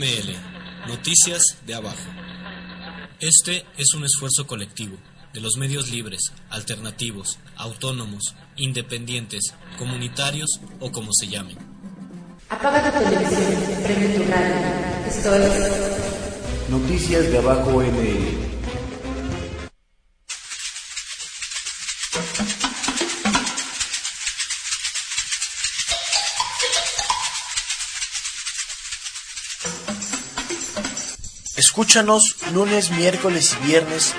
ML, Noticias de Abajo. Este es un esfuerzo colectivo de los medios libres, alternativos, autónomos, independientes, comunitarios o como se llamen. Apaga tu televisión, prende tu radio. Esto es Noticias de Abajo ML. Escúchanos lunes, miércoles y viernes.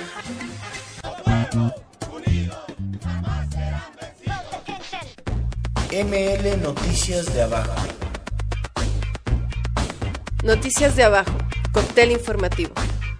ML Noticias de Abajo. Noticias de Abajo, cóctel informativo.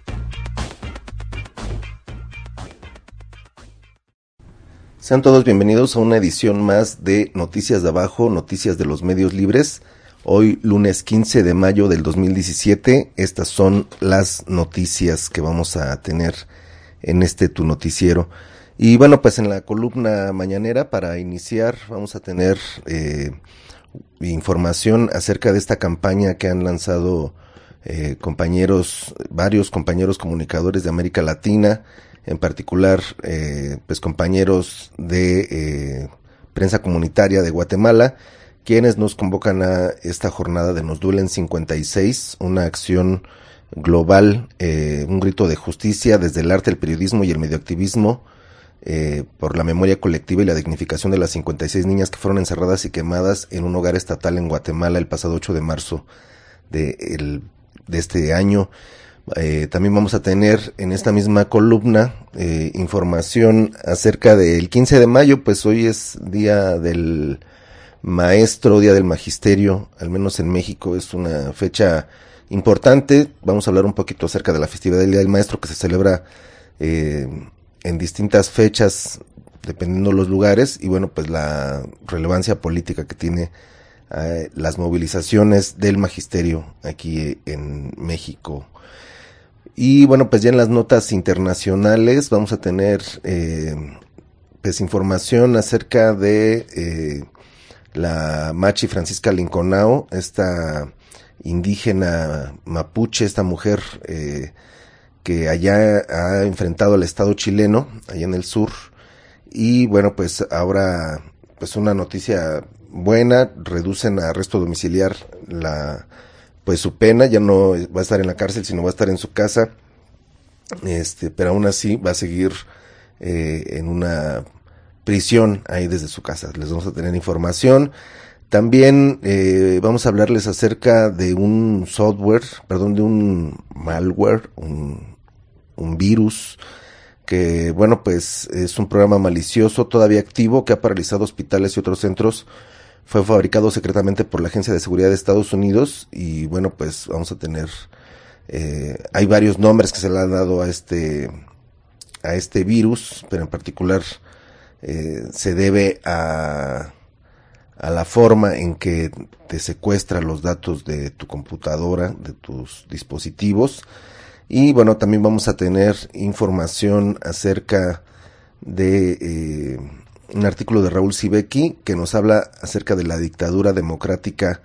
Sean todos bienvenidos a una edición más de Noticias de Abajo, Noticias de los Medios Libres. Hoy, lunes 15 de mayo del 2017, estas son las noticias que vamos a tener en Tu Noticiero. Y bueno, pues en la columna mañanera, para iniciar, vamos a tener información acerca de esta campaña que han lanzado varios compañeros comunicadores de América Latina, en particular pues compañeros de prensa comunitaria de Guatemala, quienes nos convocan a esta jornada de Nos Duelen 56, una acción global, un grito de justicia desde el arte, el periodismo y el medioactivismo por la memoria colectiva y la dignificación de las 56 niñas que fueron encerradas y quemadas en un hogar estatal en Guatemala el pasado 8 de marzo de este año. También vamos a tener en esta misma columna información acerca del 15 de mayo, pues hoy es Día del Maestro, Día del Magisterio, al menos en México es una fecha importante. Vamos a hablar un poquito acerca de la festividad del Día del Maestro, que se celebra en distintas fechas, dependiendo los lugares, y bueno, pues la relevancia política que tiene las movilizaciones del magisterio aquí en México. Y bueno, pues ya en las notas internacionales vamos a tener pues información acerca de la Machi Francisca Linconao, esta indígena mapuche, esta mujer que allá ha enfrentado al Estado chileno, allá en el sur. Y bueno, pues ahora, pues una noticia buena, reducen a arresto domiciliar pues su pena, ya no va a estar en la cárcel, sino va a estar en su casa, pero aún así va a seguir en una prisión ahí desde su casa. Les vamos a tener información. También vamos a hablarles acerca de un de un malware, un virus, que bueno, pues es un programa malicioso todavía activo que ha paralizado hospitales y otros centros. Fue fabricado secretamente por la Agencia de Seguridad de Estados Unidos y bueno, pues vamos a tener, hay varios nombres que se le han dado a este virus, pero en particular se debe a la forma en que te secuestra los datos de tu computadora, de tus dispositivos. Y bueno, también vamos a tener información acerca de un artículo de Raúl Sibeki que nos habla acerca de la dictadura democrática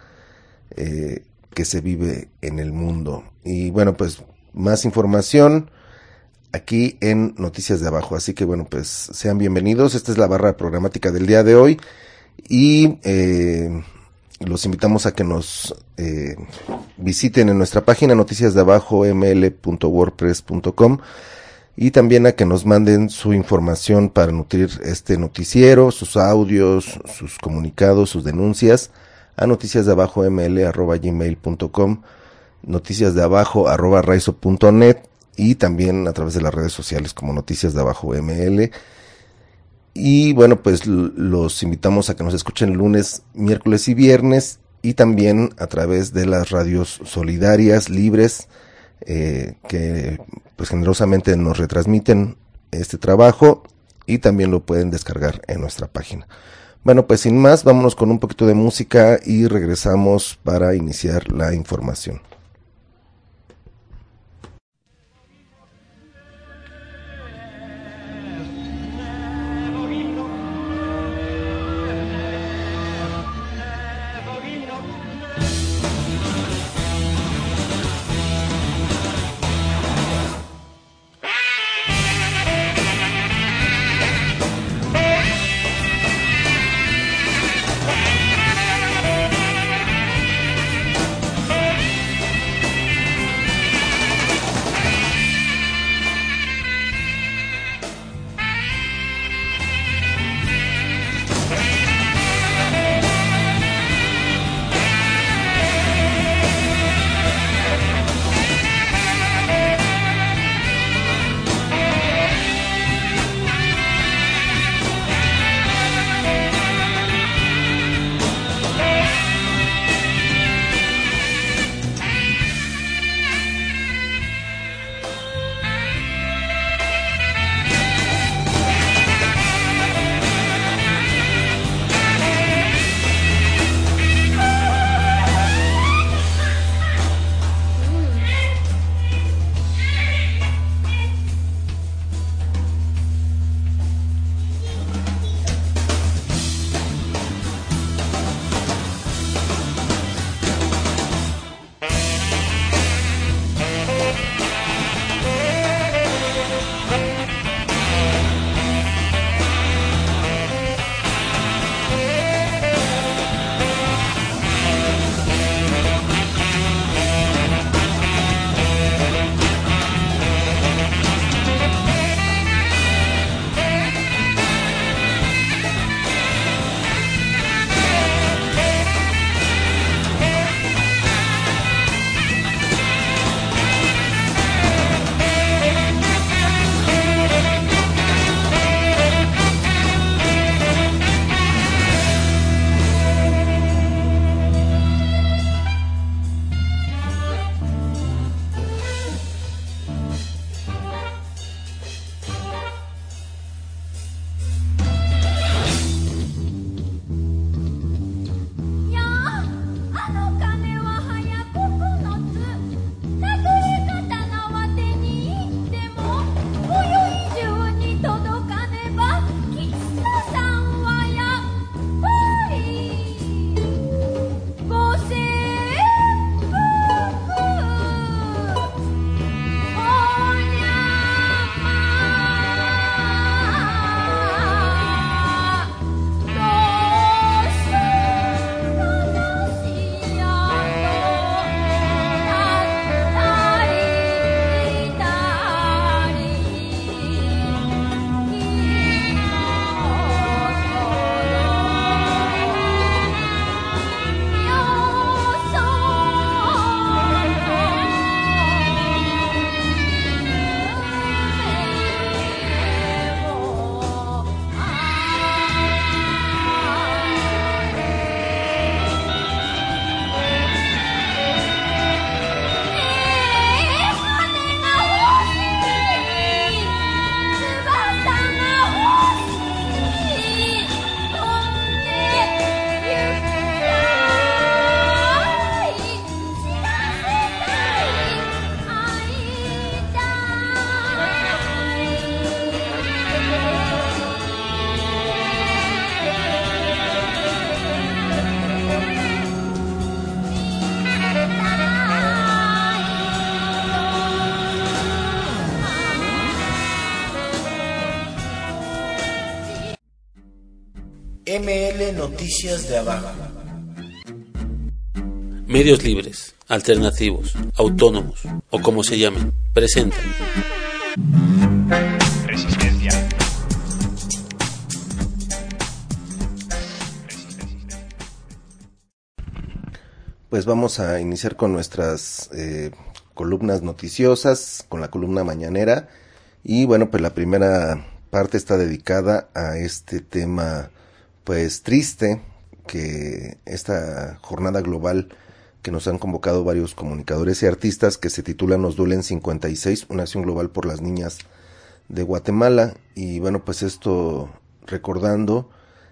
que se vive en el mundo. Y bueno, pues más información aquí en Noticias de Abajo. Así que bueno, pues sean bienvenidos. Esta es la barra programática del día de hoy. Y los invitamos a que nos visiten en nuestra página noticiasdeabajoml.wordpress.com y también a que nos manden su información para nutrir este noticiero, sus audios, sus comunicados, sus denuncias a noticiasdeabajoml@gmail.com, noticiasdeabajo@raizo.net y también a través de las redes sociales como Noticias de Abajo ML. Y bueno, pues los invitamos a que nos escuchen lunes, miércoles y viernes y también a través de las radios solidarias, libres, que pues generosamente nos retransmiten este trabajo y también lo pueden descargar en nuestra página. Bueno, pues sin más, vámonos con un poquito de música y regresamos para iniciar la información. ML Noticias de Abajo. Medios libres, alternativos, autónomos o como se llamen, presentan Resistencia. Pues vamos a iniciar con nuestras columnas noticiosas, con la columna mañanera. Y bueno, pues la primera parte está dedicada a este tema pues triste, que esta jornada global que nos han convocado varios comunicadores y artistas, que se titula Nos duelen 56, una acción global por las niñas de Guatemala. Y bueno, pues esto recordando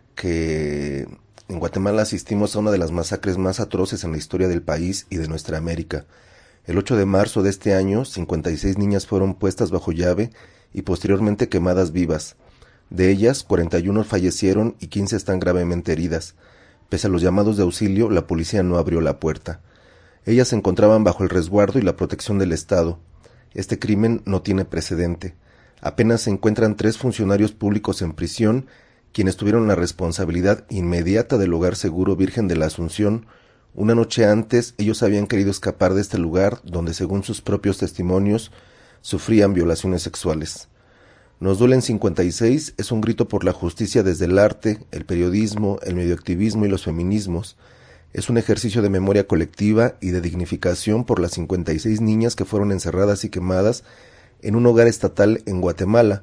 que en Guatemala asistimos a una de las masacres más atroces en la historia del país y de nuestra América. El 8 de marzo de este año, 56 niñas fueron puestas bajo llave y posteriormente quemadas vivas. De ellas, 41 fallecieron y 15 están gravemente heridas. Pese a los llamados de auxilio, la policía no abrió la puerta. Ellas se encontraban bajo el resguardo y la protección del Estado. Este crimen no tiene precedente. Apenas se encuentran 3 funcionarios públicos en prisión, quienes tuvieron la responsabilidad inmediata del Hogar Seguro Virgen de la Asunción. Una noche antes, ellos habían querido escapar de este lugar, donde según sus propios testimonios, sufrían violaciones sexuales. Nos duelen 56 es un grito por la justicia desde el arte, el periodismo, el medioactivismo y los feminismos. Es un ejercicio de memoria colectiva y de dignificación por las 56 niñas que fueron encerradas y quemadas en un hogar estatal en Guatemala.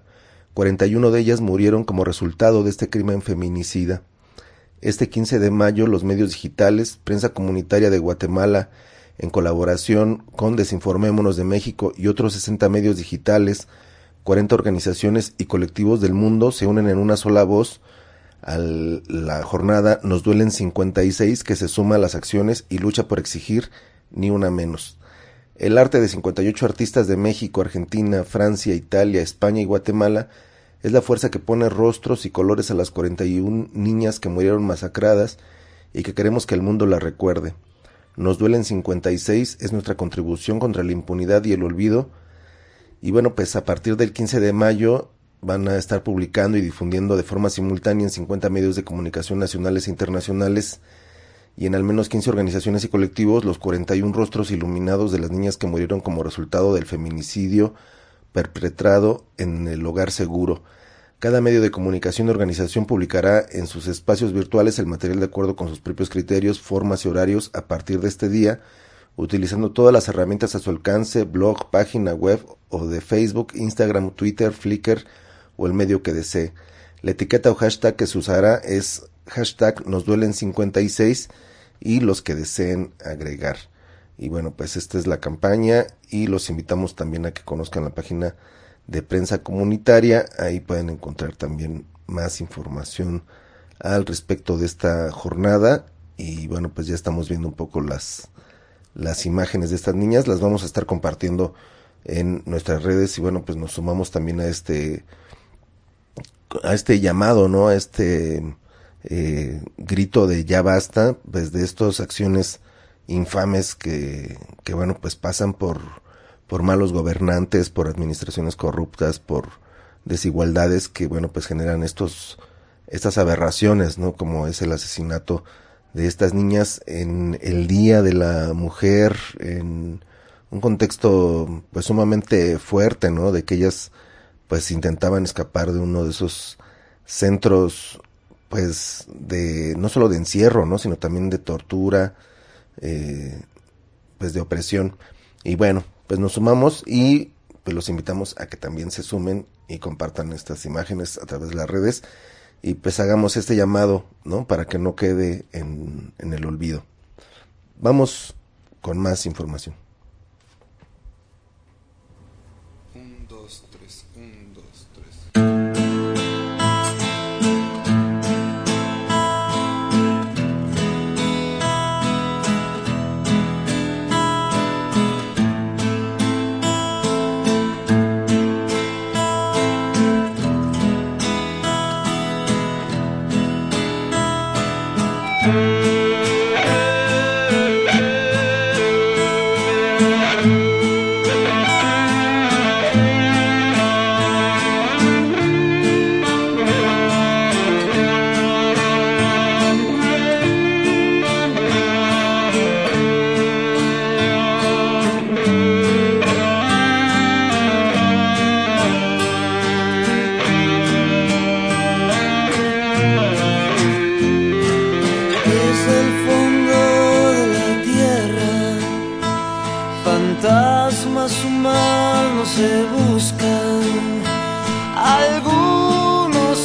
41 de ellas murieron como resultado de este crimen feminicida. Este 15 de mayo, los medios digitales, Prensa Comunitaria de Guatemala, en colaboración con Desinformémonos de México y otros 60 medios digitales, 40 organizaciones y colectivos del mundo se unen en una sola voz a la jornada Nos duelen 56, que se suma a las acciones y lucha por exigir ni una menos. El arte de 58 artistas de México, Argentina, Francia, Italia, España y Guatemala es la fuerza que pone rostros y colores a las 41 niñas que murieron masacradas y que queremos que el mundo las recuerde. Nos duelen 56 es nuestra contribución contra la impunidad y el olvido. Y bueno, pues a partir del 15 de mayo van a estar publicando y difundiendo de forma simultánea en 50 medios de comunicación nacionales e internacionales y en al menos 15 organizaciones y colectivos los 41 rostros iluminados de las niñas que murieron como resultado del feminicidio perpetrado en el Hogar Seguro. Cada medio de comunicación y organización publicará en sus espacios virtuales el material de acuerdo con sus propios criterios, formas y horarios a partir de este día, utilizando todas las herramientas a su alcance, blog, página web o de Facebook, Instagram, Twitter, Flickr o el medio que desee. La etiqueta o hashtag que se usará es hashtag Nos duelen 56 y los que deseen agregar. Y bueno, pues esta es la campaña y los invitamos también a que conozcan la página de Prensa Comunitaria. Ahí pueden encontrar también más información al respecto de esta jornada. Y bueno, pues ya estamos viendo un poco las imágenes de estas niñas, las vamos a estar compartiendo en nuestras redes y bueno, pues nos sumamos también a este llamado, ¿no? A este grito de ya basta, pues de estas acciones infames que bueno, pues pasan por malos gobernantes, por administraciones corruptas, por desigualdades que bueno, pues generan estas aberraciones, ¿no? Como es el asesinato de estas niñas en el Día de la Mujer, en un contexto pues sumamente fuerte, ¿no? De que ellas pues intentaban escapar de uno de esos centros pues de no solo de encierro, ¿no? Sino también de tortura, pues de opresión. Y bueno, pues nos sumamos y pues los invitamos a que también se sumen y compartan estas imágenes a través de las redes. Y pues hagamos este llamado, ¿no? Para que no quede en el olvido. Vamos con más información. 1, 2, 3, 1, 2, 3.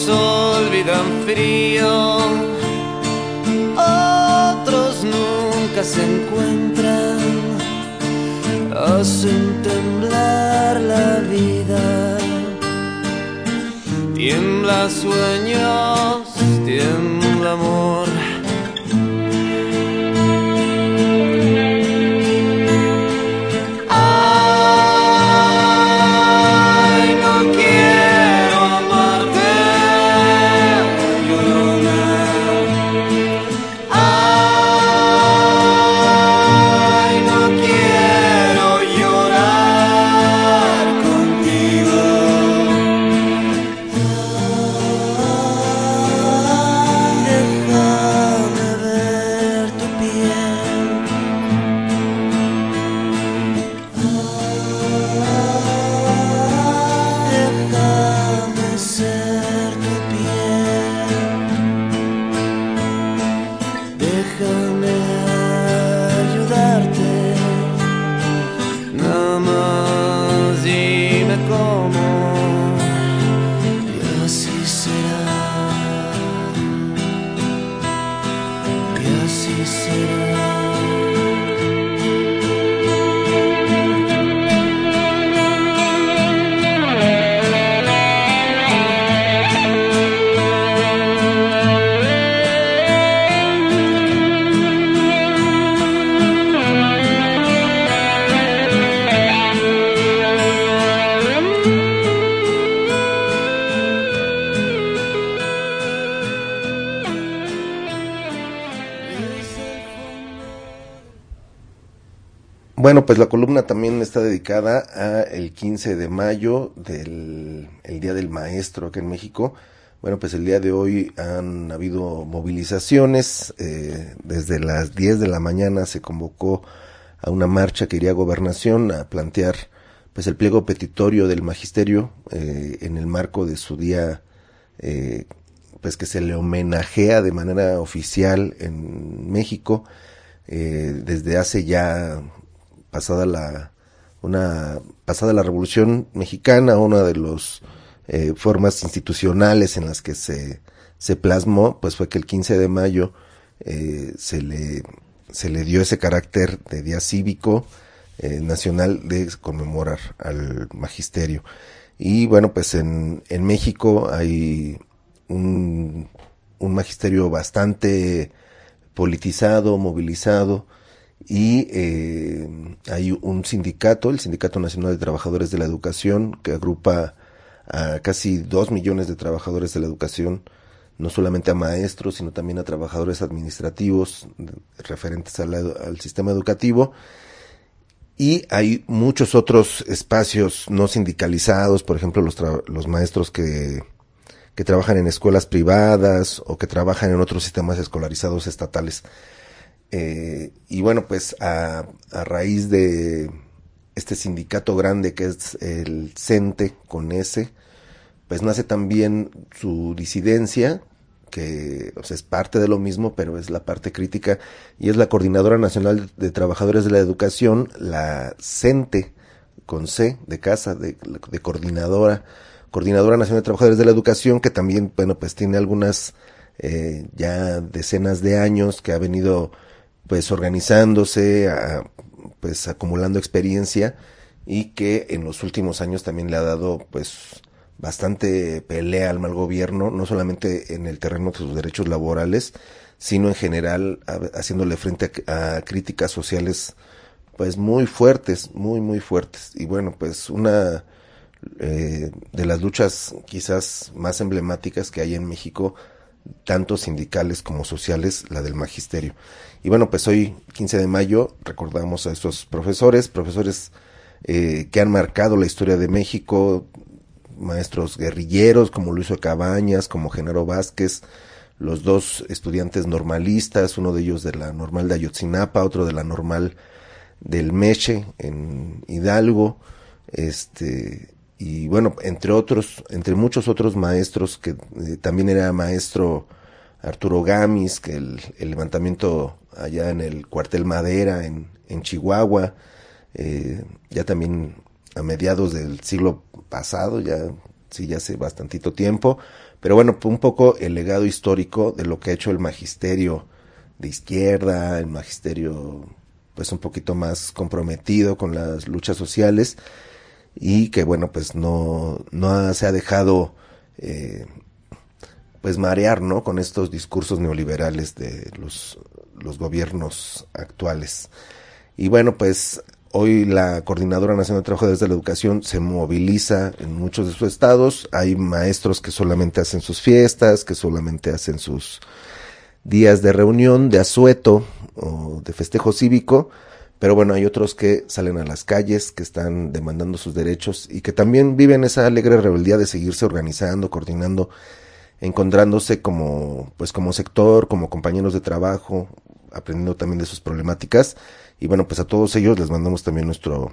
olvidan frío, otros nunca se encuentran, hacen temblar la vida. Tiembla sueños, tiembla amor. Bueno, pues la columna también está dedicada a el 15 de mayo, el Día del Maestro acá en México. Bueno, pues el día de hoy han habido movilizaciones, desde las 10 de la mañana se convocó a una marcha que iría a Gobernación a plantear pues el pliego petitorio del magisterio en el marco de su día, pues que se le homenajea de manera oficial en México, desde hace ya pasada la Revolución Mexicana, una de las formas institucionales en las que se plasmó, pues fue que el 15 de mayo se le dio ese carácter de día cívico nacional de conmemorar al magisterio. Y bueno, pues en México hay un magisterio bastante politizado, movilizado, y hay un sindicato, el Sindicato Nacional de Trabajadores de la Educación, que agrupa a casi 2 millones de trabajadores de la educación, no solamente a maestros, sino también a trabajadores administrativos referentes al sistema educativo. Y hay muchos otros espacios no sindicalizados, por ejemplo, los maestros que trabajan en escuelas privadas o que trabajan en otros sistemas escolarizados estatales. Y bueno, pues a raíz de este sindicato grande que es el CENTE con S, pues nace también su disidencia, que o sea, es parte de lo mismo, pero es la parte crítica, y es la Coordinadora Nacional de Trabajadores de la Educación, la CENTE con C de casa, de Coordinadora Nacional de Trabajadores de la Educación, que también, bueno, pues tiene algunas ya decenas de años que ha venido pues organizándose, pues acumulando experiencia, y que en los últimos años también le ha dado pues bastante pelea al mal gobierno, no solamente en el terreno de sus derechos laborales, sino en general haciéndole frente a críticas sociales pues muy fuertes, muy fuertes. Y bueno, pues una de las luchas quizás más emblemáticas que hay en México, tanto sindicales como sociales, la del magisterio. Y bueno, pues hoy, 15 de mayo, recordamos a estos profesores que han marcado la historia de México, maestros guerrilleros como Luis Cabañas, como Genaro Vázquez, los dos estudiantes normalistas, uno de ellos de la Normal de Ayotzinapa, otro de la Normal del Meche en Hidalgo, y bueno, entre muchos otros maestros, que también era maestro Arturo Gamis, que el levantamiento allá en el cuartel Madera en Chihuahua, ya también a mediados del siglo pasado, ya hace bastantito tiempo, Pero bueno, un poco el legado histórico de lo que ha hecho el magisterio de izquierda, el magisterio pues un poquito más comprometido con las luchas sociales, y que bueno, pues no se ha dejado pues marear, ¿no?, con estos discursos neoliberales de los gobiernos actuales. Y bueno, pues hoy la Coordinadora Nacional de Trabajadores de la Educación se moviliza en muchos de sus estados. Hay maestros que solamente hacen sus fiestas, que solamente hacen sus días de reunión, de asueto o de festejo cívico, pero bueno, hay otros que salen a las calles, que están demandando sus derechos y que también viven esa alegre rebeldía de seguirse organizando, coordinando, encontrándose como sector, como compañeros de trabajo, aprendiendo también de sus problemáticas. Y bueno, pues a todos ellos les mandamos también nuestro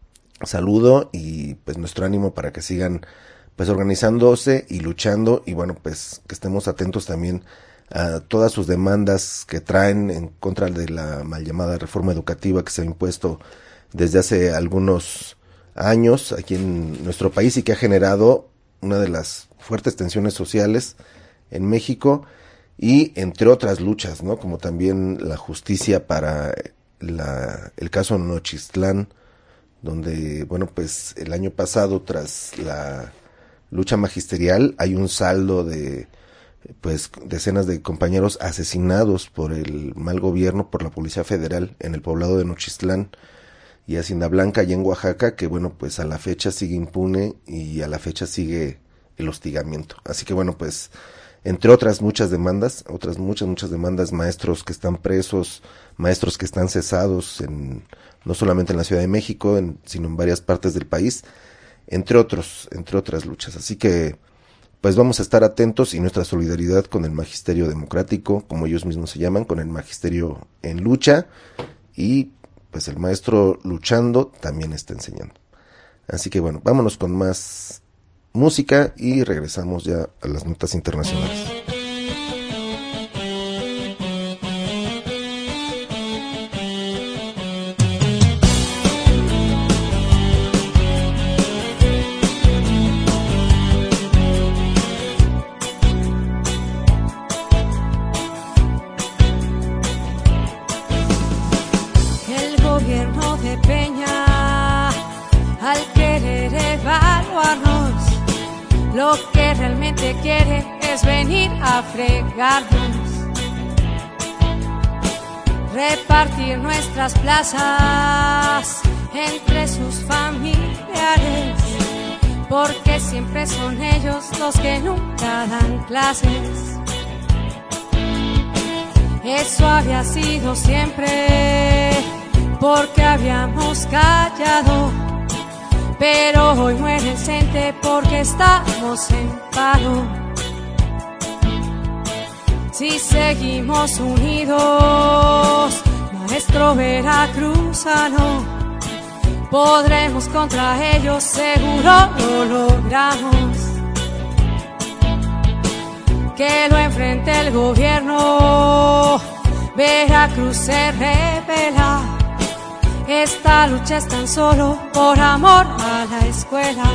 saludo y pues nuestro ánimo para que sigan pues organizándose y luchando, y bueno, pues que estemos atentos también a todas sus demandas que traen en contra de la mal llamada reforma educativa que se ha impuesto desde hace algunos años aquí en nuestro país y que ha generado una de las fuertes tensiones sociales en México, y entre otras luchas, ¿no?, como también la justicia para el caso Nochistlán, donde bueno, pues el año pasado, tras la lucha magisterial, hay un saldo de pues decenas de compañeros asesinados por el mal gobierno, por la Policía Federal en el poblado de Nochistlán y Hacienda Blanca, allá en Oaxaca, que bueno, pues a la fecha sigue impune y a la fecha sigue el hostigamiento. Así que bueno, pues entre otras muchas demandas, muchas demandas, maestros que están presos, maestros que están cesados no solamente en la Ciudad de México, sino en varias partes del país, entre otras luchas. Así que pues vamos a estar atentos, y nuestra solidaridad con el magisterio democrático, como ellos mismos se llaman, con el magisterio en lucha, y pues el maestro luchando también está enseñando. Así que bueno, vámonos con más música y regresamos ya a las notas internacionales. Lo que realmente quiere es venir a fregarnos, repartir nuestras plazas entre sus familiares, porque siempre son ellos los que nunca dan clases. Eso había sido siempre porque habíamos callado, pero hoy muere el CENTE porque estamos en paro. Si seguimos unidos, maestro veracruzano, podremos contra ellos, seguro lo logramos. Que lo enfrente el gobierno, Veracruz se revela. Esta lucha es tan solo por amor a la escuela.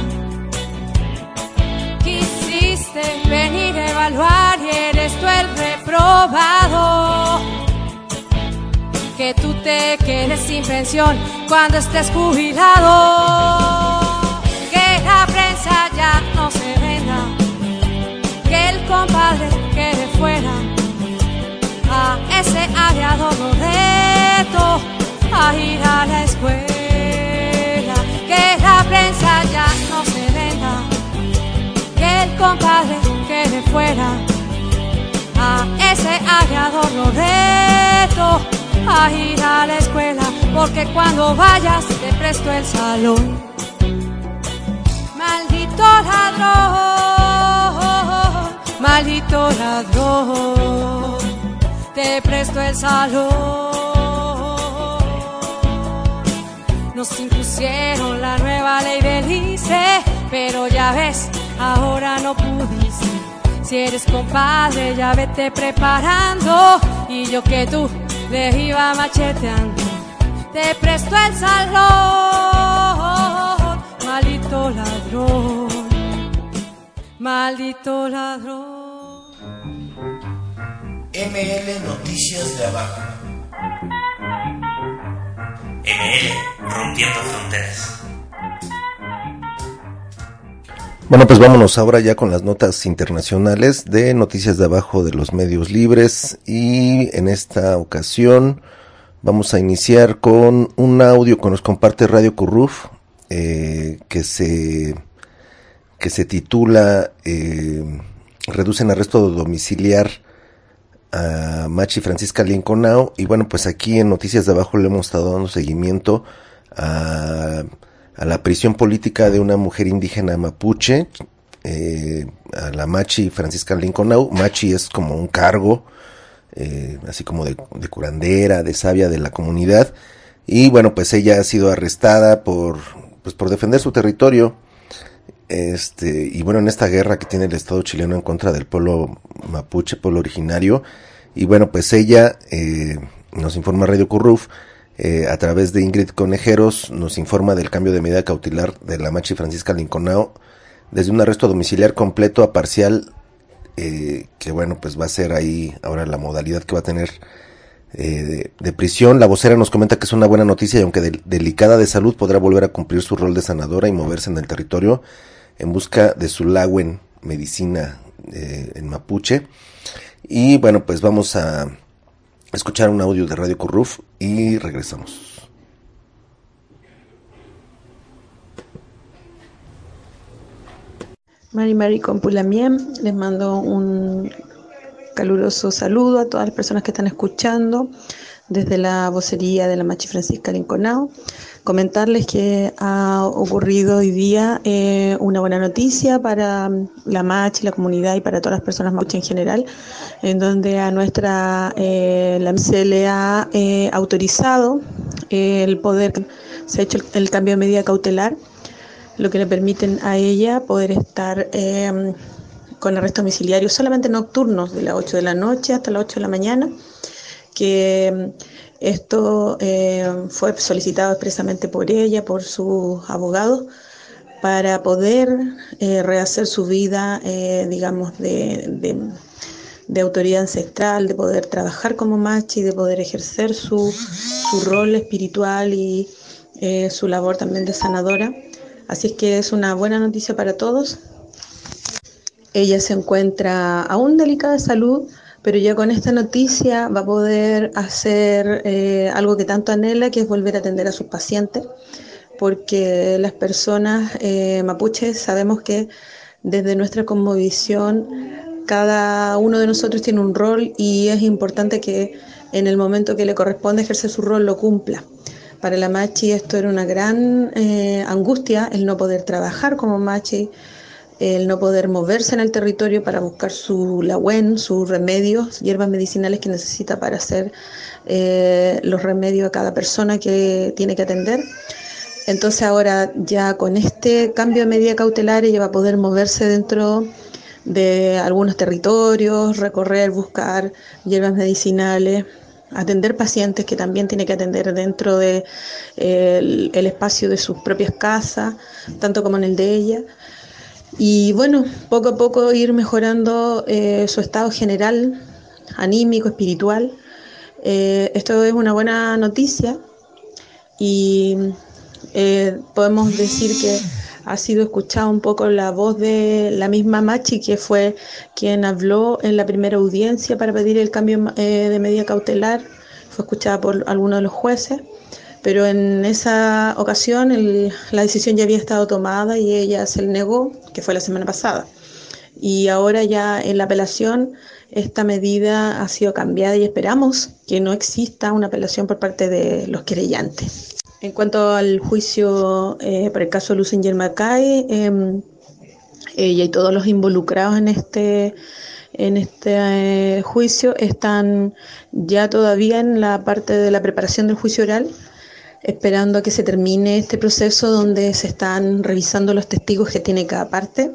Quisiste venir a evaluar y eres tú el reprobado. Que tú te quedes sin pensión cuando estés jubilado. Que la prensa ya no se venga, que el compadre quede fuera. A ese aviador lo reto a ir a la escuela. Que la prensa ya no se venga, que el compadre quede fuera. A ese aviador lo reto a ir a la escuela, porque cuando vayas te presto el salón. Maldito ladrón, maldito ladrón, te presto el salón. Nos impusieron la nueva ley del ICE, pero ya ves, ahora no pudiste. Si eres compadre, ya vete preparando, y yo que tú le iba macheteando. Te presto el salón, maldito ladrón. maldito ladrón. ML Noticias de Abajo. ML Rompiendo Fronteras. Bueno, pues vámonos ahora ya con las notas internacionales de Noticias de Abajo de los medios libres, y en esta ocasión vamos a iniciar con un audio que nos comparte Radio Curruf, que se titula Reducen arresto domiciliar a Machi Francisca Linconao. Y bueno, pues aquí en Noticias de Abajo le hemos estado dando seguimiento a la prisión política de una mujer indígena mapuche, a la Machi Francisca Linconao. Machi es como un cargo, así como de curandera, de sabia de la comunidad, y bueno, pues ella ha sido arrestada por defender su territorio, y bueno, en esta guerra que tiene el Estado chileno en contra del pueblo mapuche, pueblo originario. Y bueno, pues ella, nos informa Radio Curruf, a través de Ingrid Conejeros, nos informa del cambio de medida cautelar de la Machi Francisca Linconao, desde un arresto domiciliar completo a parcial, que bueno, pues va a ser ahí ahora la modalidad que va a tener de prisión. La vocera nos comenta que es una buena noticia, y aunque delicada de salud, podrá volver a cumplir su rol de sanadora y moverse en el territorio en busca de su Laguen medicina en mapuche. Y bueno, pues vamos a escuchar un audio de Radio Curruf y regresamos. Mari Compulamiem, les mando un caluroso saludo a todas las personas que están escuchando desde la vocería de la Machi Francisca Linconao. Comentarles que ha ocurrido hoy día una buena noticia para la Machi, la comunidad y para todas las personas mapuche en general, en donde a nuestra se le ha autorizado el poder, se ha hecho el cambio de medida cautelar, lo que le permiten a ella poder estar con arresto domiciliario solamente nocturnos, de las 8 de la noche hasta las 8 de la mañana, que esto fue solicitado expresamente por ella, por sus abogados, para poder rehacer su vida, digamos, de autoridad ancestral, de poder trabajar como machi, de poder ejercer su rol espiritual y su labor también de sanadora. Así es que es una buena noticia para todos. Ella se encuentra aún delicada de salud, pero ya con esta noticia va a poder hacer algo que tanto anhela, que es volver a atender a sus pacientes, porque las personas mapuches sabemos que desde nuestra cosmovisión cada uno de nosotros tiene un rol, y es importante que en el momento que le corresponde ejercer su rol lo cumpla. Para la Machi esto era una gran angustia, el no poder trabajar como Machi, el no poder moverse en el territorio para buscar su Laguen, sus remedios, hierbas medicinales que necesita para hacer los remedios a cada persona que tiene que atender. Entonces ahora ya con este cambio de medida cautelar ella va a poder moverse dentro de algunos territorios, recorrer, buscar hierbas medicinales, atender pacientes que también tiene que atender dentro de el espacio de sus propias casas, tanto como en el de ella. Y bueno, poco a poco ir mejorando su estado general, anímico, espiritual. Esto es una buena noticia, y podemos decir que ha sido escuchada un poco la voz de la misma Machi, que fue quien habló en la primera audiencia para pedir el cambio de medida cautelar. Fue escuchada por algunos de los jueces, pero en esa ocasión la decisión ya había estado tomada y ella se le negó, que fue la semana pasada. Y ahora ya en la apelación esta medida ha sido cambiada, y esperamos que no exista una apelación por parte de los querellantes. En cuanto al juicio por el caso de Lucen Yermacay, ella y todos los involucrados en este juicio están ya todavía en la parte de la preparación del juicio oral, esperando a que se termine este proceso donde se están revisando los testigos que tiene cada parte.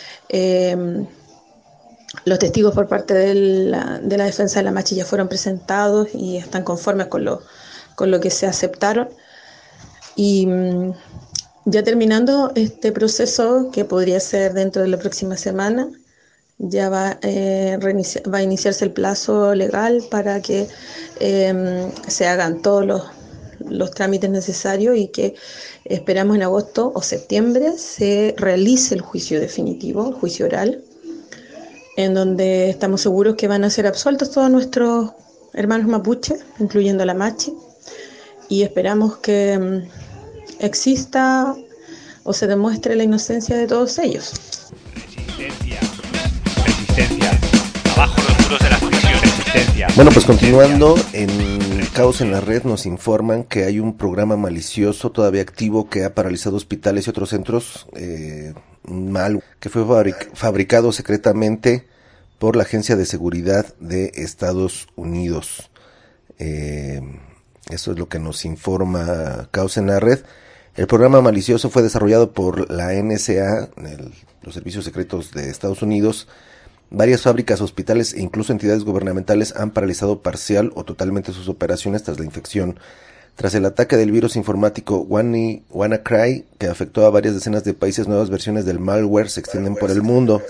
Los testigos por parte de la defensa de la Machi ya fueron presentados y están conformes con lo que se aceptaron. Y Ya terminando este proceso, que podría ser dentro de la próxima semana, ya va a iniciarse el plazo legal para que se hagan todos los trámites necesarios y que esperamos en agosto o septiembre se realice el juicio definitivo, el juicio oral, en donde estamos seguros que van a ser absueltos todos nuestros hermanos mapuches, incluyendo a la Machi, y esperamos que exista o se demuestre la inocencia de todos ellos. Resistencia. Abajo los muros de las prisiones. Resistencia. Bueno, pues continuando, en Caos en la Red nos informan que hay un programa malicioso todavía activo que ha paralizado hospitales y otros centros, mal, que fue fabricado secretamente por la Agencia de Seguridad de Estados Unidos. Eso es lo que nos informa Caos en la Red. El programa malicioso fue desarrollado por la NSA, los servicios secretos de Estados Unidos. Varias fábricas, hospitales e incluso entidades gubernamentales han paralizado parcial o totalmente sus operaciones tras la infección. Tras el ataque del virus informático WannaCry, que afectó a varias decenas de países, nuevas versiones del malware se extienden por el mundo.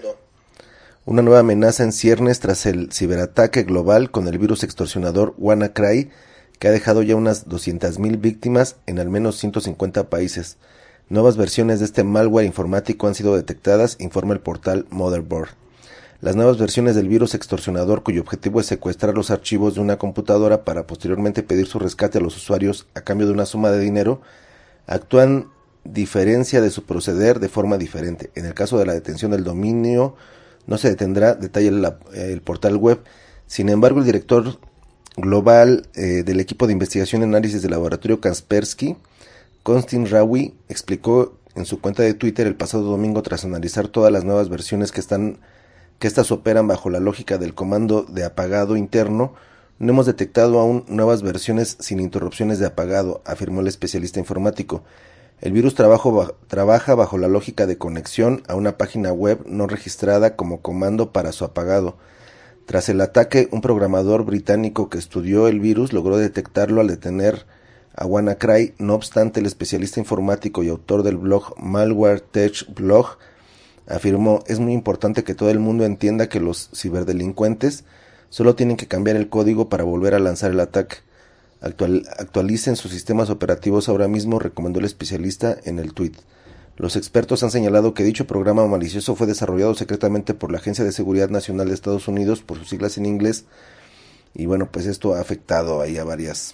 Una nueva amenaza en ciernes tras el ciberataque global con el virus extorsionador WannaCry, que ha dejado ya unas 200,000 víctimas en al menos 150 países. Nuevas versiones de este malware informático han sido detectadas, informa el portal Motherboard. Las nuevas versiones del virus extorsionador, cuyo objetivo es secuestrar los archivos de una computadora para posteriormente pedir su rescate a los usuarios a cambio de una suma de dinero, actúan diferencia de su proceder de forma diferente. En el caso de la detención del dominio, no se detendrá, detalla el portal web. Sin embargo, el director global del equipo de investigación y análisis del laboratorio Kaspersky, Konstantin Rawi, explicó en su cuenta de Twitter el pasado domingo, tras analizar todas las nuevas versiones que estas operan bajo la lógica del comando de apagado interno, no hemos detectado aún nuevas versiones sin interrupciones de apagado, afirmó el especialista informático. El virus trabaja bajo la lógica de conexión a una página web no registrada como comando para su apagado. Tras el ataque, un programador británico que estudió el virus logró detectarlo al detener a WannaCry. No obstante, el especialista informático y autor del blog Malware Tech Blog afirmó: es muy importante que todo el mundo entienda que los ciberdelincuentes solo tienen que cambiar el código para volver a lanzar el ataque. Actualicen sus sistemas operativos ahora mismo, recomendó el especialista en el tweet. Los expertos han señalado que dicho programa malicioso fue desarrollado secretamente por la Agencia de Seguridad Nacional de Estados Unidos, por sus siglas en inglés, y bueno, pues esto ha afectado ahí a varias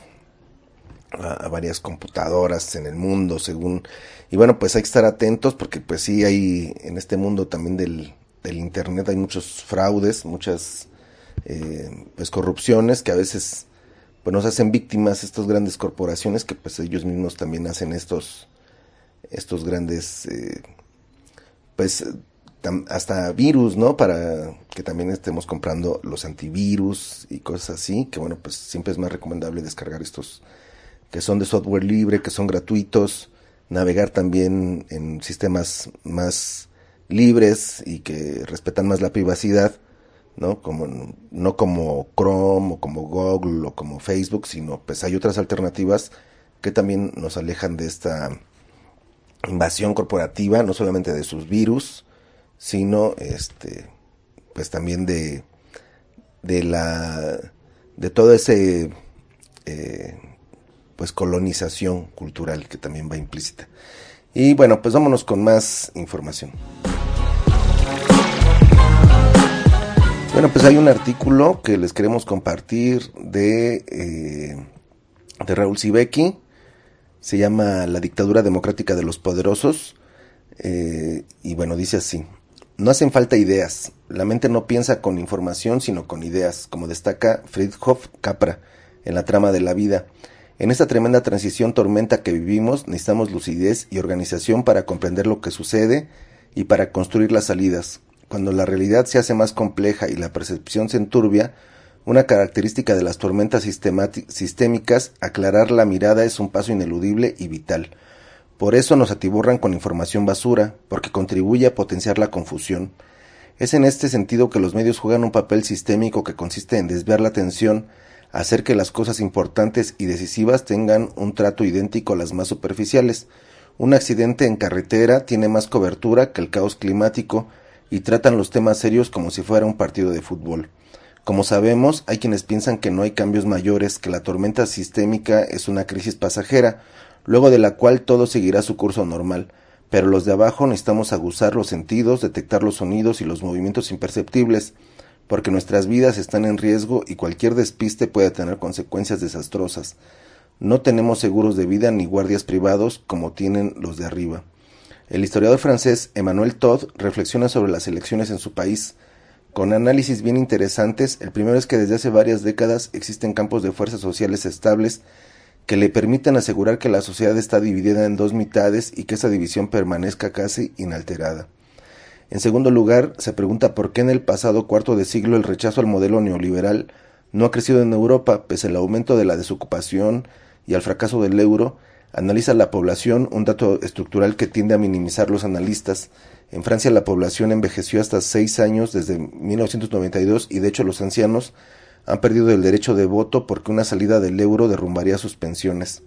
computadoras en el mundo, según, y bueno, pues hay que estar atentos porque pues sí, hay en este mundo también del internet hay muchos fraudes, muchas pues corrupciones que a veces pues nos hacen víctimas estas grandes corporaciones, que pues ellos mismos también hacen estos grandes pues hasta virus, ¿no? Para que también estemos comprando los antivirus y cosas así, que bueno, pues siempre es más recomendable descargar estos que son de software libre, que son gratuitos, navegar también en sistemas más libres y que respetan más la privacidad, ¿no? No como Chrome o como Google o como Facebook, sino pues hay otras alternativas que también nos alejan de esta invasión corporativa, no solamente de sus virus, sino pues también de todo ese pues colonización cultural que también va implícita. Y bueno, pues vámonos con más información. Bueno, pues hay un artículo que les queremos compartir de Raúl Sibeki. Se llama La dictadura democrática de los poderosos, y bueno, dice así: no hacen falta ideas, la mente no piensa con información sino con ideas, como destaca Fritjof Capra en La trama de la vida. En esta tremenda transición tormenta que vivimos, necesitamos lucidez y organización para comprender lo que sucede y para construir las salidas. Cuando la realidad se hace más compleja y la percepción se enturbia, una característica de las tormentas sistémicas, aclarar la mirada es un paso ineludible y vital. Por eso nos atiborran con información basura, porque contribuye a potenciar la confusión. Es en este sentido que los medios juegan un papel sistémico que consiste en desviar la atención, hacer que las cosas importantes y decisivas tengan un trato idéntico a las más superficiales. Un accidente en carretera tiene más cobertura que el caos climático y tratan los temas serios como si fuera un partido de fútbol. Como sabemos, hay quienes piensan que no hay cambios mayores, que la tormenta sistémica es una crisis pasajera, luego de la cual todo seguirá su curso normal. Pero los de abajo necesitamos aguzar los sentidos, detectar los sonidos y los movimientos imperceptibles, porque nuestras vidas están en riesgo y cualquier despiste puede tener consecuencias desastrosas. No tenemos seguros de vida ni guardias privados como tienen los de arriba. El historiador francés Emmanuel Todd reflexiona sobre las elecciones en su país, con análisis bien interesantes. El primero es que desde hace varias décadas existen campos de fuerzas sociales estables que le permiten asegurar que la sociedad está dividida en dos mitades y que esa división permanezca casi inalterada. En segundo lugar, se pregunta por qué en el pasado cuarto de siglo el rechazo al modelo neoliberal no ha crecido en Europa, pese al aumento de la desocupación y al fracaso del euro. Analiza la población, un dato estructural que tiende a minimizar los analistas. En Francia la población envejeció hasta 6 años desde 1992 y de hecho los ancianos han perdido el derecho de voto porque una salida del euro derrumbaría sus pensiones.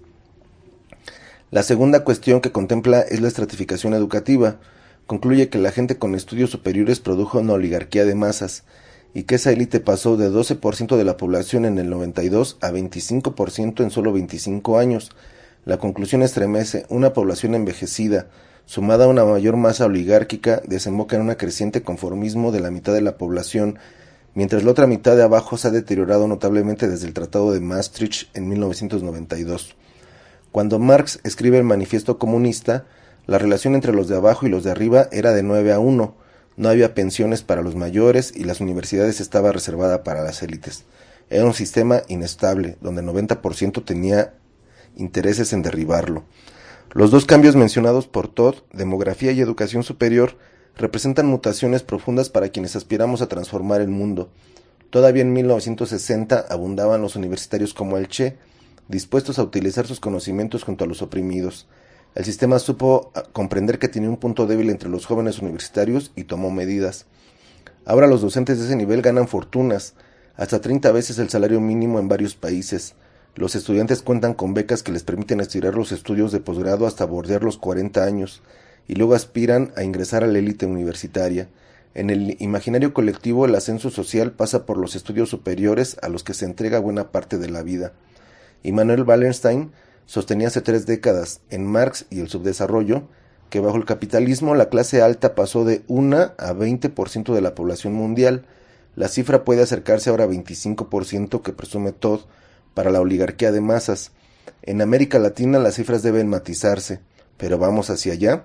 La segunda cuestión que contempla es la estratificación educativa. Concluye que la gente con estudios superiores produjo una oligarquía de masas y que esa élite pasó de 12% de la población en el 92 a 25% en solo 25 años. La conclusión estremece: una población envejecida, sumada a una mayor masa oligárquica, desemboca en un creciente conformismo de la mitad de la población, mientras la otra mitad de abajo se ha deteriorado notablemente desde el Tratado de Maastricht en 1992. Cuando Marx escribe el Manifiesto Comunista, la relación entre los de abajo y los de arriba era de 9-1, no había pensiones para los mayores y las universidades estaba reservada para las élites. Era un sistema inestable, donde el 90% tenía intereses en derribarlo. Los dos cambios mencionados por Todd, demografía y educación superior, representan mutaciones profundas para quienes aspiramos a transformar el mundo. Todavía en 1960 abundaban los universitarios como el Che, dispuestos a utilizar sus conocimientos junto a los oprimidos. El sistema supo comprender que tenía un punto débil entre los jóvenes universitarios y tomó medidas. Ahora los docentes de ese nivel ganan fortunas, hasta 30 veces el salario mínimo en varios países. Los estudiantes cuentan con becas que les permiten estirar los estudios de posgrado hasta bordear los 40 años, y luego aspiran a ingresar a la élite universitaria. En el imaginario colectivo, el ascenso social pasa por los estudios superiores a los que se entrega buena parte de la vida. Immanuel Wallerstein sostenía hace 3 décadas, en Marx y el subdesarrollo, que bajo el capitalismo la clase alta pasó de 1 a 20% de la población mundial. La cifra puede acercarse ahora a 25% que presume Todd para la oligarquía de masas. En América Latina las cifras deben matizarse, pero vamos hacia allá.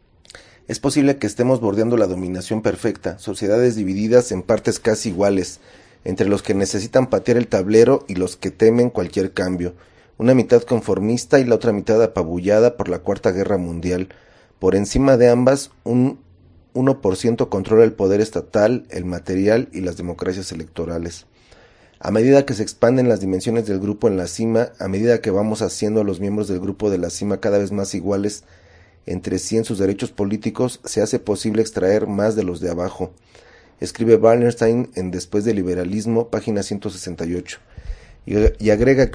Es posible que estemos bordeando la dominación perfecta, sociedades divididas en partes casi iguales, entre los que necesitan patear el tablero y los que temen cualquier cambio, una mitad conformista y la otra mitad apabullada por la Cuarta Guerra Mundial. Por encima de ambas, un 1% controla el poder estatal, el material y las democracias electorales. A medida que se expanden las dimensiones del grupo en la cima, a medida que vamos haciendo a los miembros del grupo de la cima cada vez más iguales entre sí en sus derechos políticos, se hace posible extraer más de los de abajo. Escribe Wallerstein en Después del liberalismo, página 168, y agrega que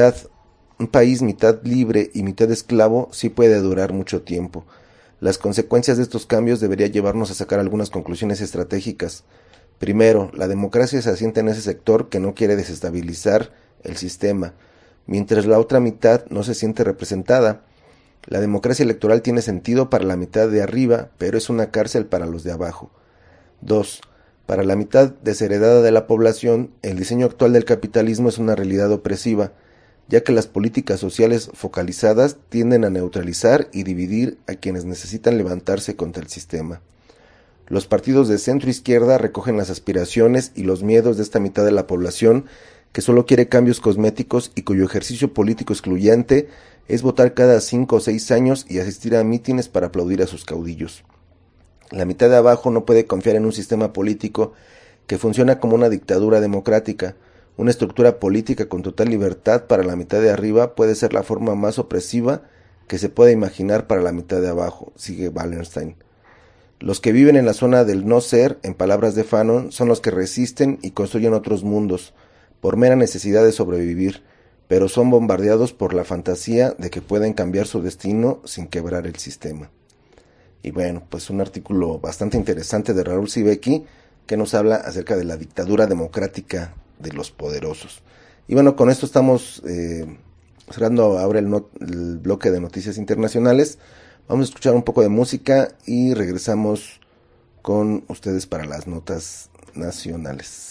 un país mitad libre y mitad esclavo sí puede durar mucho tiempo. Las consecuencias de estos cambios deberían llevarnos a sacar algunas conclusiones estratégicas. Primero, la democracia se asienta en ese sector que no quiere desestabilizar el sistema, mientras la otra mitad no se siente representada. La democracia electoral tiene sentido para la mitad de arriba, pero es una cárcel para los de abajo. 2. Para la mitad desheredada de la población, el diseño actual del capitalismo es una realidad opresiva, ya que las políticas sociales focalizadas tienden a neutralizar y dividir a quienes necesitan levantarse contra el sistema. Los partidos de centro-izquierda recogen las aspiraciones y los miedos de esta mitad de la población que solo quiere cambios cosméticos y cuyo ejercicio político excluyente es votar cada 5 o 6 años y asistir a mítines para aplaudir a sus caudillos. La mitad de abajo no puede confiar en un sistema político que funciona como una dictadura democrática. Una estructura política con total libertad para la mitad de arriba puede ser la forma más opresiva que se pueda imaginar para la mitad de abajo, sigue Wallerstein. Los que viven en la zona del no ser, en palabras de Fanon, son los que resisten y construyen otros mundos, por mera necesidad de sobrevivir, pero son bombardeados por la fantasía de que pueden cambiar su destino sin quebrar el sistema. Y bueno, pues un artículo bastante interesante de Raúl Sibeki que nos habla acerca de la dictadura democrática de los poderosos. Y bueno, con esto estamos cerrando ahora el bloque de noticias internacionales. Vamos a escuchar un poco de música y regresamos con ustedes para las notas nacionales.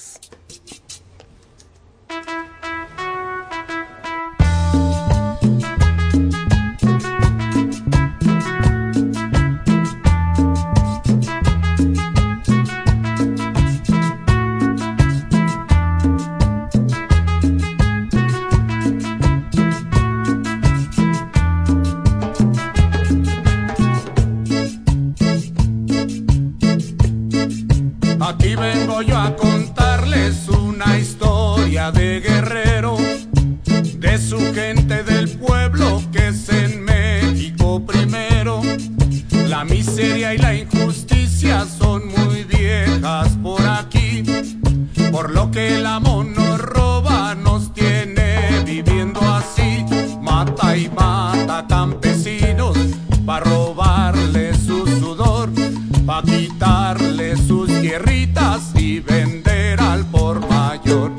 Aquí vengo yo a contarles una historia de guerrero, de su gente del pueblo que es en México primero. La miseria y la injusticia son muy viejas por aquí, por lo que el amo nos roba, nos tiene viviendo así. Mata y mata campesinos pa' robarle su sudor, pa' quitarle sus tierritas y vender al por mayor.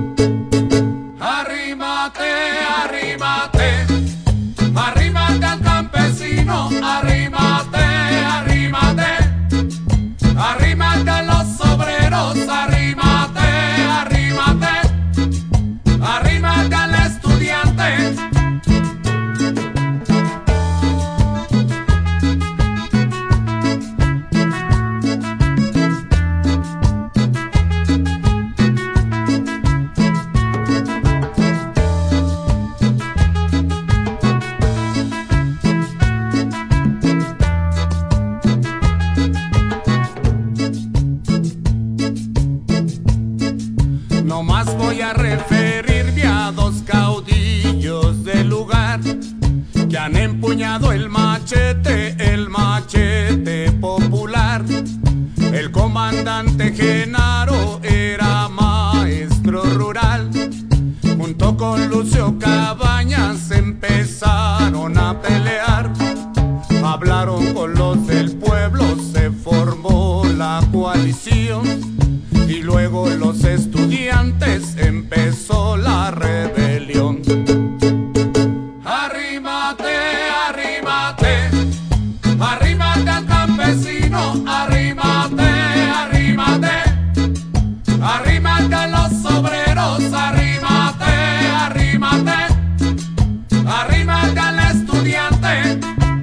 Arrímate, arrímate, arrímate al campesino, arrímate, arrímate, arrímate a los obreros, arrímate, arrímate, arrímate al estudiante. Nomás voy a referirme a dos caudillos del lugar que han empuñado el machete popular. El comandante Genaro era maestro rural, junto con Lucio Cabañas empezaron a pelear. Hablaron con los del pueblo, se formó la coalición y luego los estudiantes empezó la rebelión. Arrímate, arrímate, arrímate al campesino, arrímate, arrímate, arrímate a los obreros, arrímate, arrímate, arrímate al estudiante.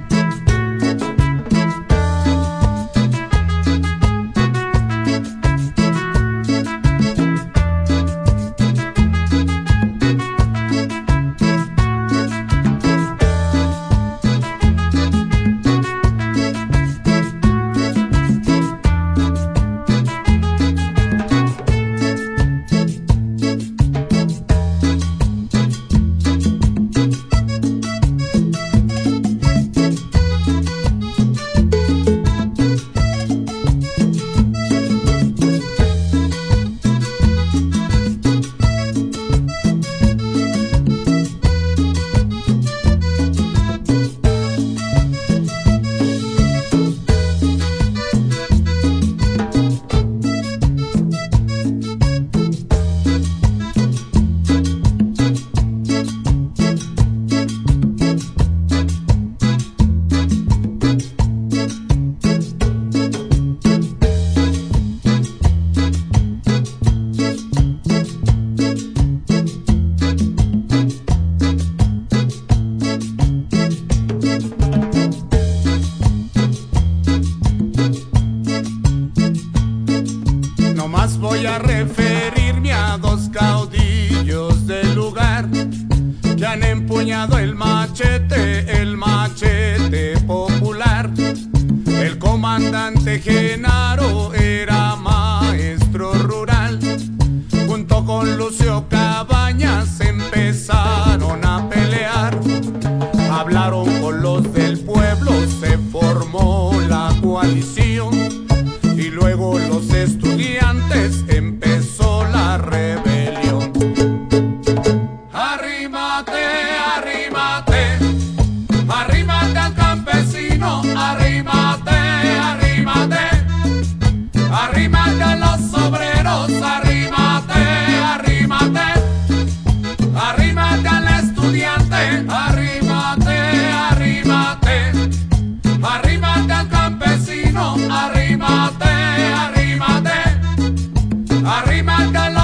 Voy a referirme a dos caudillos del lugar que han empuñado el machete popular. El comandante Genaro era maestro rural, junto con Lucio Cabañas empezaron a pelear. Hablaron con los del pueblo, se formó la coalición y luego los estudiantes empezó la rebelión. Arriba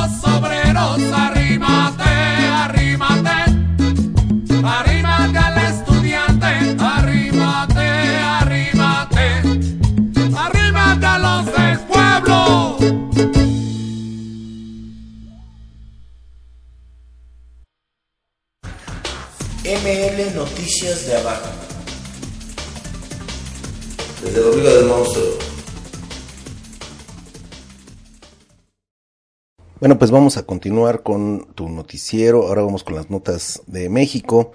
los obreros, arrímate, arrímate. Arrímate al estudiante, arrímate, arrímate. Arrímate a los del pueblo. ML Noticias de Abajo. Desde el ombligo del monstruo. Bueno, pues vamos a continuar con tu noticiero. Ahora vamos con las notas de México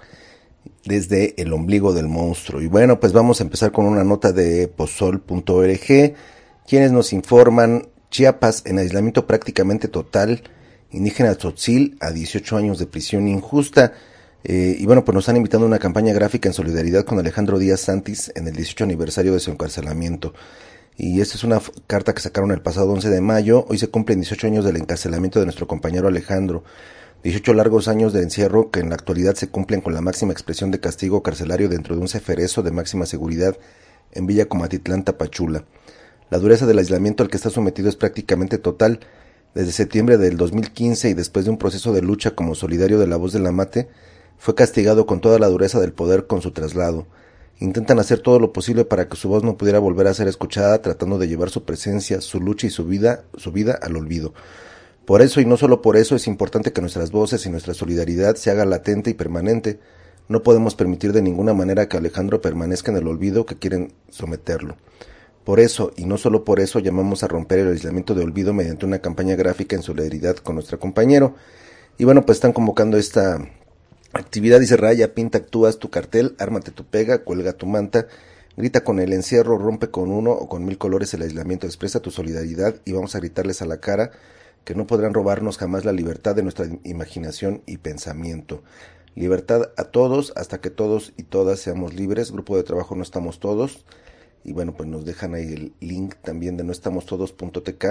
desde el ombligo del monstruo. Y bueno, pues vamos a empezar con una nota de pozol.org, quienes nos informan: Chiapas en aislamiento prácticamente total, indígena Tzotzil a 18 años de prisión injusta. Y bueno, pues nos han invitado a una campaña gráfica en solidaridad con Alejandro Díaz Santis en el 18 aniversario de su encarcelamiento. Y esta es una carta que sacaron el pasado 11 de mayo. Hoy se cumplen 18 años del encarcelamiento de nuestro compañero Alejandro. 18 largos años de encierro que en la actualidad se cumplen con la máxima expresión de castigo carcelario dentro de un ceferezo de máxima seguridad en Villa Comatitlán, Tapachula. La dureza del aislamiento al que está sometido es prácticamente total. Desde septiembre del 2015 y después de un proceso de lucha como solidario de la Voz del Amate, fue castigado con toda la dureza del poder con su traslado. Intentan hacer todo lo posible para que su voz no pudiera volver a ser escuchada, tratando de llevar su presencia, su lucha y su vida al olvido. Por eso, y no solo por eso, es importante que nuestras voces y nuestra solidaridad se haga latente y permanente. No podemos permitir de ninguna manera que Alejandro permanezca en el olvido que quieren someterlo. Por eso, y no solo por eso, llamamos a romper el aislamiento de olvido mediante una campaña gráfica en solidaridad con nuestro compañero. Y bueno, pues están convocando esta actividad. Dice: raya, pinta, actúas tu cartel, ármate tu pega, cuelga tu manta, grita con el encierro, rompe con uno o con 1000 colores el aislamiento, expresa tu solidaridad y vamos a gritarles a la cara que no podrán robarnos jamás la libertad de nuestra imaginación y pensamiento. Libertad a todos hasta que todos y todas seamos libres. Grupo de trabajo No Estamos Todos. Y bueno, pues nos dejan ahí el link también de noestamostodos.tk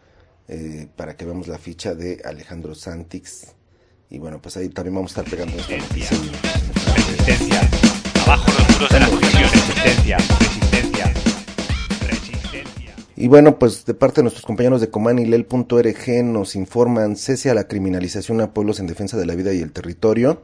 para que veamos la ficha de Alejandro Santis. Y bueno, pues ahí también vamos a estar pegando esta noticia. Resistencia. Abajo los muros de las prisiones. Resistencia. Resistencia. Resistencia. Y bueno, pues de parte de nuestros compañeros de comanilel.org nos informan: cese a la criminalización a pueblos en defensa de la vida y el territorio.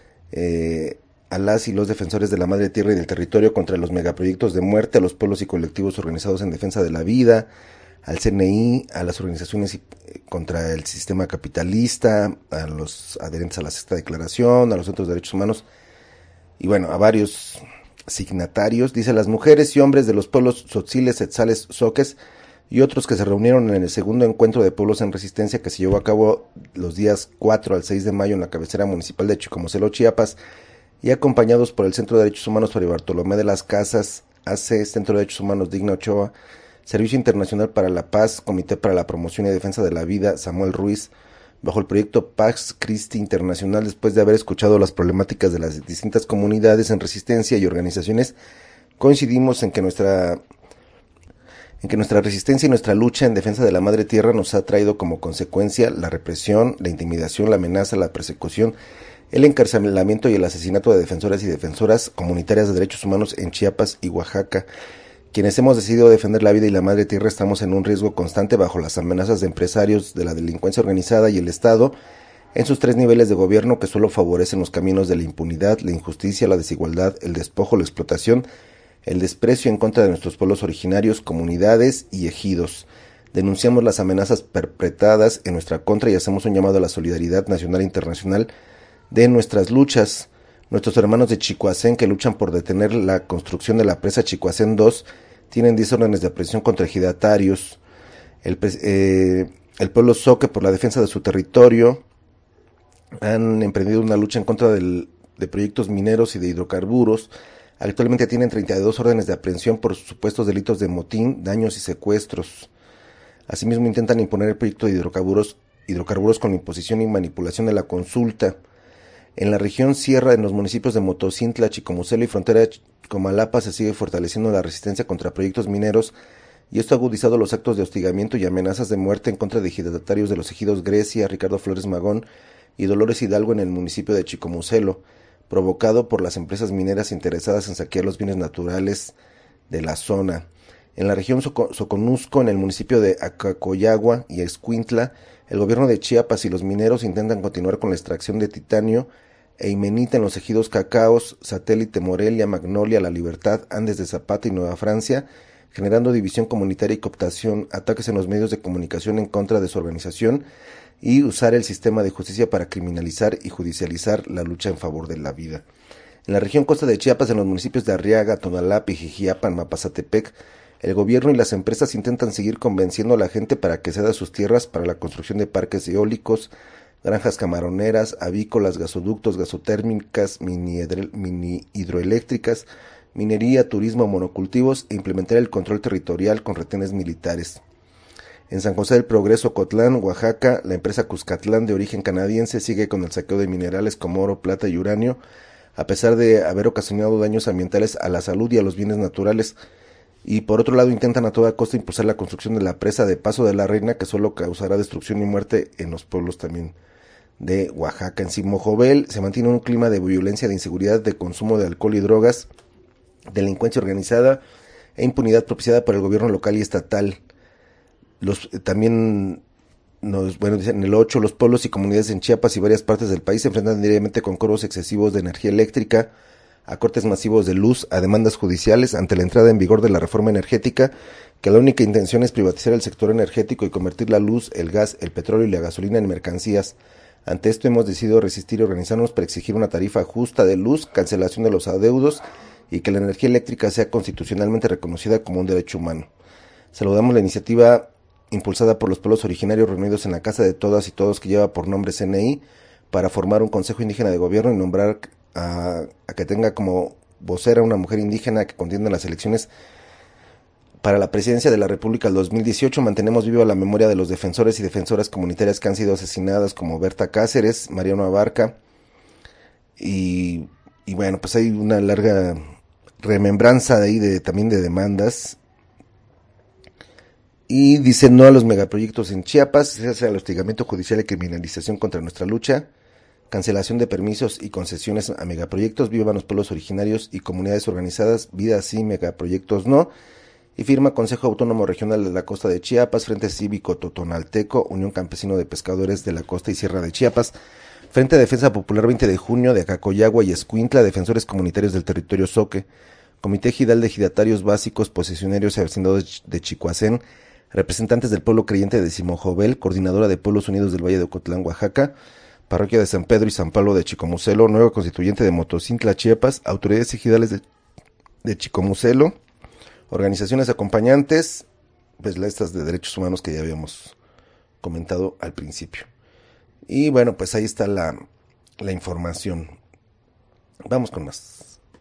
A las y los defensores de la madre tierra y del territorio contra los megaproyectos de muerte, a los pueblos y colectivos organizados en defensa de la vida, al CNI, a las organizaciones contra el sistema capitalista, a los adherentes a la Sexta Declaración, a los centros de derechos humanos y bueno, a varios signatarios. Dice: las mujeres y hombres de los pueblos tzotziles, etzales, zoques y otros que se reunieron en el segundo encuentro de pueblos en resistencia que se llevó a cabo los días 4 al 6 de mayo en la cabecera municipal de Chicomucelo, Chiapas, y acompañados por el Centro de Derechos Humanos Fray Bartolomé de las Casas, AC, Centro de Derechos Humanos Digna Ochoa, Servicio Internacional para la Paz, Comité para la Promoción y Defensa de la Vida, Samuel Ruiz, bajo el proyecto Pax Christi Internacional, después de haber escuchado las problemáticas de las distintas comunidades en resistencia y organizaciones, coincidimos en que nuestra resistencia y nuestra lucha en defensa de la madre tierra nos ha traído como consecuencia la represión, la intimidación, la amenaza, la persecución, el encarcelamiento y el asesinato de defensoras y defensoras comunitarias de derechos humanos en Chiapas y Oaxaca. Quienes hemos decidido defender la vida y la madre tierra estamos en un riesgo constante bajo las amenazas de empresarios, de la delincuencia organizada y el Estado en sus 3 niveles de gobierno que solo favorecen los caminos de la impunidad, la injusticia, la desigualdad, el despojo, la explotación, el desprecio en contra de nuestros pueblos originarios, comunidades y ejidos. Denunciamos las amenazas perpetradas en nuestra contra y hacemos un llamado a la solidaridad nacional e internacional de nuestras luchas. Nuestros hermanos de Chicoacén que luchan por detener la construcción de la presa Chicoacén 2 tienen 10 órdenes de aprehensión contra ejidatarios. El pueblo zoque, por la defensa de su territorio, han emprendido una lucha en contra de proyectos mineros y de hidrocarburos. Actualmente tienen 32 órdenes de aprehensión por supuestos delitos de motín, daños y secuestros. Asimismo intentan imponer el proyecto de hidrocarburos con la imposición y manipulación de la consulta. En la región sierra, en los municipios de Motocintla, Chicomucelo y frontera de Comalapa, se sigue fortaleciendo la resistencia contra proyectos mineros y esto ha agudizado los actos de hostigamiento y amenazas de muerte en contra de ejidatarios de los ejidos Grecia, Ricardo Flores Magón y Dolores Hidalgo en el municipio de Chicomucelo, provocado por las empresas mineras interesadas en saquear los bienes naturales de la zona. En la región Soconusco, en el municipio de Acacoyagua y Escuintla, El gobierno de Chiapas y los mineros intentan continuar con la extracción de titanio e himenita en los ejidos Cacaos, Satélite, Morelia, Magnolia, La Libertad, Andes de Zapata y Nueva Francia, generando división comunitaria y cooptación, ataques en los medios de comunicación en contra de su organización y usar el sistema de justicia para criminalizar y judicializar la lucha en favor de la vida. En la región costa de Chiapas, en los municipios de Arriaga, Tonalá, Pijijiapan, Mapazatepec, el gobierno y las empresas intentan seguir convenciendo a la gente para que ceda sus tierras para la construcción de parques eólicos, granjas camaroneras, avícolas, gasoductos, gasotérmicas, mini hidroeléctricas, minería, turismo, monocultivos e implementar el control territorial con retenes militares. En San José del Progreso, Cotlán, Oaxaca, la empresa Cuscatlán de origen canadiense sigue con el saqueo de minerales como oro, plata y uranio, a pesar de haber ocasionado daños ambientales a la salud y a los bienes naturales. Y por otro lado intentan a toda costa impulsar la construcción de la presa de Paso de la Reina, que solo causará destrucción y muerte en los pueblos también de Oaxaca. En Simojovel se mantiene un clima de violencia, de inseguridad, de consumo de alcohol y drogas, delincuencia organizada e impunidad propiciada por el gobierno local y estatal. Dicen en el 8, los pueblos y comunidades en Chiapas y varias partes del país se enfrentan diariamente con cobros excesivos de energía eléctrica, a cortes masivos de luz, a demandas judiciales ante la entrada en vigor de la reforma energética, que la única intención es privatizar el sector energético y convertir la luz, el gas, el petróleo y la gasolina en mercancías. Ante esto hemos decidido resistir y organizarnos para exigir una tarifa justa de luz, cancelación de los adeudos y que la energía eléctrica sea constitucionalmente reconocida como un derecho humano. Saludamos la iniciativa impulsada por los pueblos originarios reunidos en la Casa de Todas y Todos, que lleva por nombre CNI, para formar un Consejo Indígena de Gobierno y nombrar a que tenga como vocera una mujer indígena que contienda en las elecciones para la presidencia de la República del 2018. Mantenemos viva la memoria de los defensores y defensoras comunitarias que han sido asesinadas, como Berta Cáceres, Mariano Abarca, y bueno, pues hay una larga remembranza de ahí también de demandas. Y dice no a los megaproyectos en Chiapas, se hace al hostigamiento judicial y criminalización contra nuestra lucha, cancelación de permisos y concesiones a megaproyectos, vivan los pueblos originarios y comunidades organizadas, vida sí, megaproyectos no. Y firma Consejo Autónomo Regional de la Costa de Chiapas, Frente Cívico Totonalteco, Unión Campesino de Pescadores de la Costa y Sierra de Chiapas, Frente de Defensa Popular 20 de Junio de Acacoyagua y Escuintla, Defensores Comunitarios del Territorio Zoque, Comité Ejidal de Ejidatarios Básicos, Posesionarios y Hacendados de Chicoacén, representantes del pueblo creyente de Simojovel, Coordinadora de Pueblos Unidos del Valle de Ocotlán, Oaxaca, Parroquia de San Pedro y San Pablo de Chicomucelo, Nueva Constituyente de Motocintla, Chiapas, Autoridades Ejidales de Chicomucelo, organizaciones acompañantes, pues estas de derechos humanos que ya habíamos comentado al principio. Y bueno, pues ahí está la información. Vamos con más.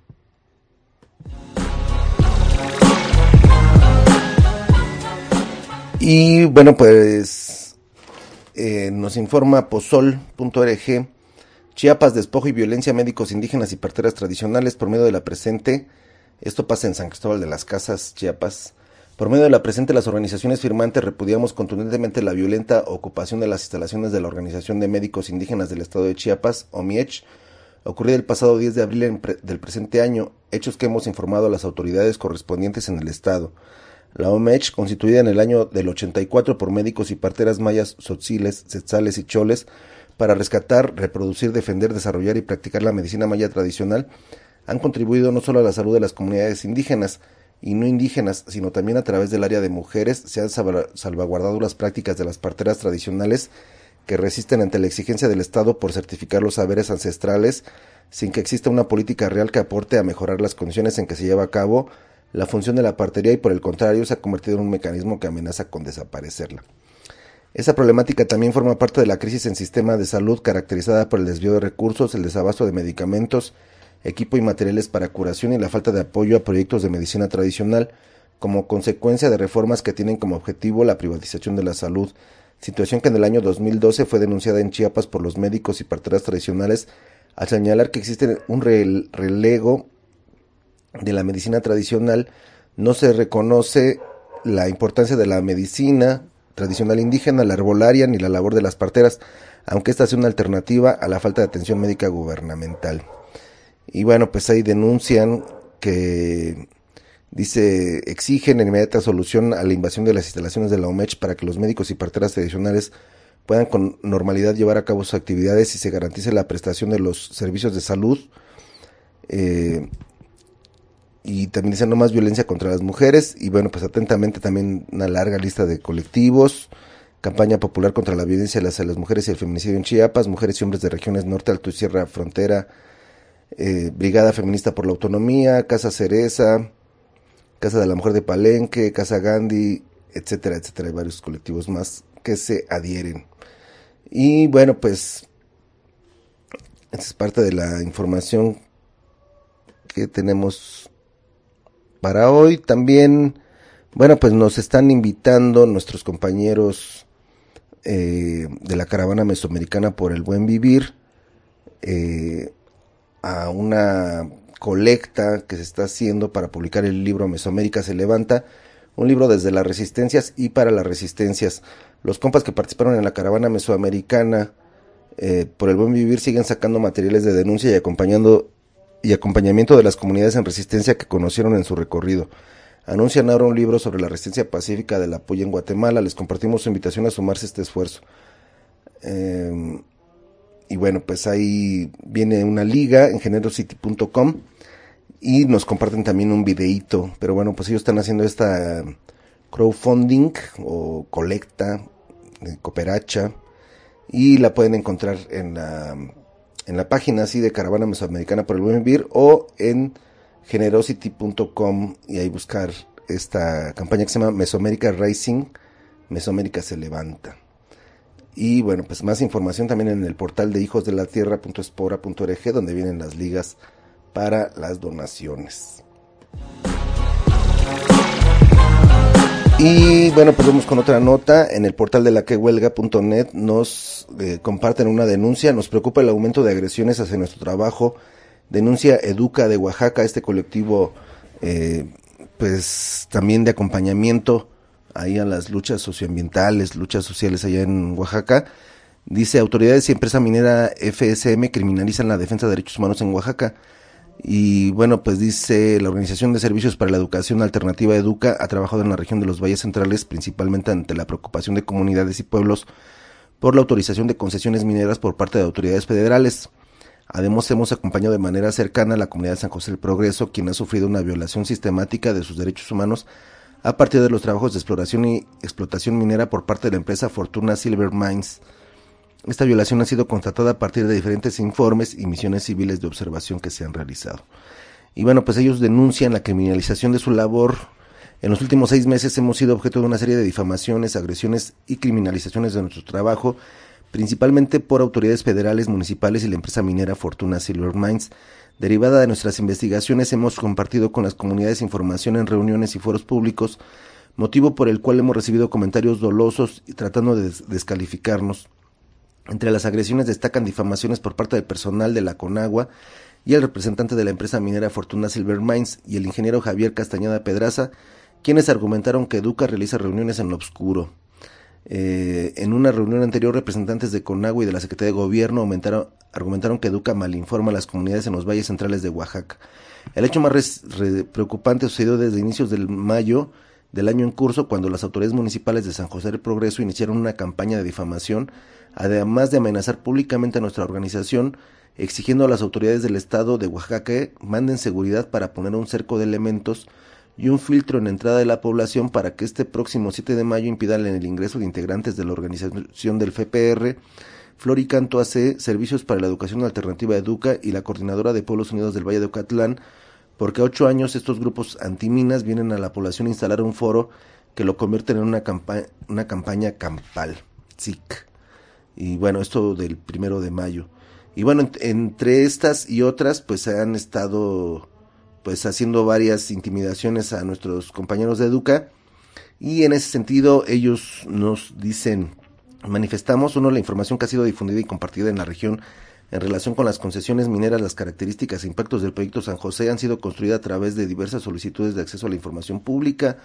Y bueno, pues nos informa pozol.org, Chiapas, despojo y violencia a médicos indígenas y parteras tradicionales por medio de la presente. Esto pasa en San Cristóbal de las Casas, Chiapas. Por medio de la presente, las organizaciones firmantes repudiamos contundentemente la violenta ocupación de las instalaciones de la Organización de Médicos Indígenas del Estado de Chiapas, OMIECH, ocurrida el pasado 10 de abril del presente año, hechos que hemos informado a las autoridades correspondientes en el Estado. La OMECH, constituida en el año del 84 por médicos y parteras mayas, tzotziles, tzetzales y choles, para rescatar, reproducir, defender, desarrollar y practicar la medicina maya tradicional, han contribuido no solo a la salud de las comunidades indígenas y no indígenas, sino también a través del área de mujeres. Se han salvaguardado las prácticas de las parteras tradicionales que resisten ante la exigencia del Estado por certificar los saberes ancestrales, sin que exista una política real que aporte a mejorar las condiciones en que se lleva a cabo la función de la partería, y por el contrario se ha convertido en un mecanismo que amenaza con desaparecerla. Esa problemática también forma parte de la crisis en sistema de salud, caracterizada por el desvío de recursos, el desabasto de medicamentos, equipo y materiales para curación y la falta de apoyo a proyectos de medicina tradicional, como consecuencia de reformas que tienen como objetivo la privatización de la salud, situación que en el año 2012 fue denunciada en Chiapas por los médicos y parteras tradicionales, al señalar que existe un relego de la medicina tradicional. No se reconoce la importancia de la medicina tradicional indígena, la herbolaria ni la labor de las parteras, aunque esta sea una alternativa a la falta de atención médica gubernamental. Y bueno, pues ahí denuncian que, dice, exigen en inmediata solución a la invasión de las instalaciones de la OMECH para que los médicos y parteras tradicionales puedan con normalidad llevar a cabo sus actividades y se garantice la prestación de los servicios de salud. Y también dice no más violencia contra las mujeres. Y bueno, pues atentamente también una larga lista de colectivos. Campaña popular contra la violencia hacia las mujeres y el feminicidio en Chiapas. Mujeres y hombres de regiones norte, alto y sierra frontera. Brigada Feminista por la Autonomía. Casa Cereza. Casa de la Mujer de Palenque. Casa Gandhi, etcétera, etcétera. Hay varios colectivos más que se adhieren. Y bueno, pues esta es parte de la información que tenemos para hoy. También, bueno, pues nos están invitando nuestros compañeros de la Caravana Mesoamericana por el Buen Vivir a una colecta que se está haciendo para publicar el libro Mesoamérica se levanta, un libro desde las resistencias y para las resistencias. Los compas que participaron en la Caravana Mesoamericana por el Buen Vivir siguen sacando materiales de denuncia y acompañamiento de las comunidades en resistencia que conocieron en su recorrido. Anuncian ahora un libro sobre la resistencia pacífica del apoyo en Guatemala. Les compartimos su invitación a sumarse a este esfuerzo. Y bueno, pues ahí viene una liga en generosity.com y nos comparten también un videíto. Pero bueno, pues ellos están haciendo esta crowdfunding o colecta, cooperacha, y la pueden encontrar en la página así de Caravana Mesoamericana por el Buen Vivir o en generosity.com y ahí buscar esta campaña que se llama Mesoamérica Rising, Mesoamérica se levanta. Y bueno, pues más información también en el portal de hijosdelatierra.espora.org, donde vienen las ligas para las donaciones. Y bueno, pues vamos con otra nota. En el portal de laquehuelga.net nos comparten una denuncia. Nos preocupa el aumento de agresiones hacia nuestro trabajo. Denuncia Educa de Oaxaca, este colectivo pues también de acompañamiento ahí a las luchas socioambientales, luchas sociales allá en Oaxaca. Dice, autoridades y empresa minera FSM criminalizan la defensa de derechos humanos en Oaxaca. Y bueno, pues dice, la Organización de Servicios para la Educación Alternativa Educa ha trabajado en la región de los Valles Centrales, principalmente ante la preocupación de comunidades y pueblos por la autorización de concesiones mineras por parte de autoridades federales. Además, hemos acompañado de manera cercana a la comunidad de San José del Progreso, quien ha sufrido una violación sistemática de sus derechos humanos a partir de los trabajos de exploración y explotación minera por parte de la empresa Fortuna Silver Mines. Esta violación ha sido constatada a partir de diferentes informes y misiones civiles de observación que se han realizado. Y bueno, pues ellos denuncian la criminalización de su labor. En los últimos 6 meses hemos sido objeto de una serie de difamaciones, agresiones y criminalizaciones de nuestro trabajo, principalmente por autoridades federales, municipales y la empresa minera Fortuna Silver Mines. Derivada de nuestras investigaciones, hemos compartido con las comunidades información en reuniones y foros públicos, motivo por el cual hemos recibido comentarios dolosos y tratando de descalificarnos. Entre las agresiones destacan difamaciones por parte del personal de la Conagua y el representante de la empresa minera Fortuna Silver Mines y el ingeniero Javier Castañeda Pedraza, quienes argumentaron que Educa realiza reuniones en lo oscuro. En una reunión anterior, representantes de Conagua y de la Secretaría de Gobierno argumentaron que Educa malinforma a las comunidades en los valles centrales de Oaxaca. El hecho más preocupante sucedió desde inicios del mayo del año en curso, cuando las autoridades municipales de San José del Progreso iniciaron una campaña de difamación, además de amenazar públicamente a nuestra organización, exigiendo a las autoridades del estado de Oaxaca que manden seguridad para poner un cerco de elementos y un filtro en la entrada de la población para que este próximo 7 de mayo impidan el ingreso de integrantes de la organización del FPR, Floricanto AC, Servicios para la Educación Alternativa Educa y la Coordinadora de Pueblos Unidos del Valle de Ocatlán, porque 8 años estos grupos antiminas vienen a la población a instalar un foro que lo convierten en una campaña campal, SIC. Y bueno, esto del 1 de mayo. Y bueno, entre estas y otras, pues se han estado pues haciendo varias intimidaciones a nuestros compañeros de Educa, y en ese sentido ellos nos dicen, manifestamos, uno, la información que ha sido difundida y compartida en la región en relación con las concesiones mineras, las características e impactos del proyecto San José han sido construidas a través de diversas solicitudes de acceso a la información pública.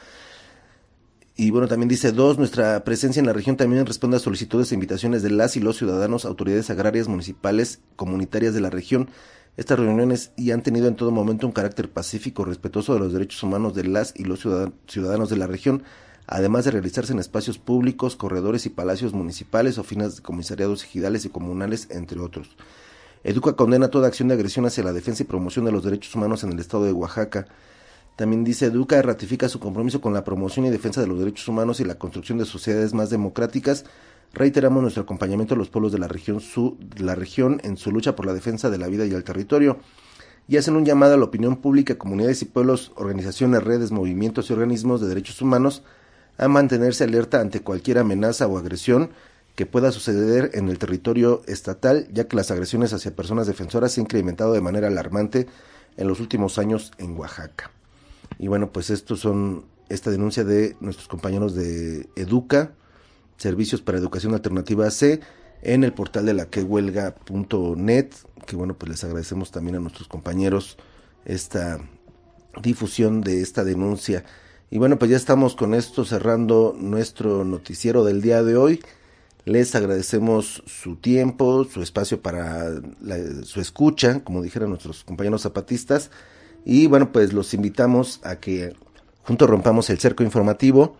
Y bueno, también dice, 2, nuestra presencia en la región también responde a solicitudes e invitaciones de las y los ciudadanos, autoridades agrarias, municipales, comunitarias de la región. Estas reuniones y han tenido en todo momento un carácter pacífico, respetuoso de los derechos humanos de las y los ciudadanos de la región, además de realizarse en espacios públicos, corredores y palacios municipales, oficinas de comisariados ejidales y comunales, entre otros. Educa condena toda acción de agresión hacia la defensa y promoción de los derechos humanos en el estado de Oaxaca. También dice: Educa ratifica su compromiso con la promoción y defensa de los derechos humanos y la construcción de sociedades más democráticas. Reiteramos nuestro acompañamiento a los pueblos de la región en su lucha por la defensa de la vida y el territorio. Y hacen un llamado a la opinión pública, comunidades y pueblos, organizaciones, redes, movimientos y organismos de derechos humanos a mantenerse alerta ante cualquier amenaza o agresión que pueda suceder en el territorio estatal, ya que las agresiones hacia personas defensoras se han incrementado de manera alarmante en los últimos años en Oaxaca. Y bueno, pues esta denuncia de nuestros compañeros de Educa, Servicios para Educación Alternativa C, en el portal de laquehuelga.net, que bueno, pues les agradecemos también a nuestros compañeros esta difusión de esta denuncia. Y bueno, pues ya estamos con esto cerrando nuestro noticiero del día de hoy. Les agradecemos su tiempo, su espacio para su escucha, como dijeron nuestros compañeros zapatistas. Y bueno, pues los invitamos a que juntos rompamos el cerco informativo.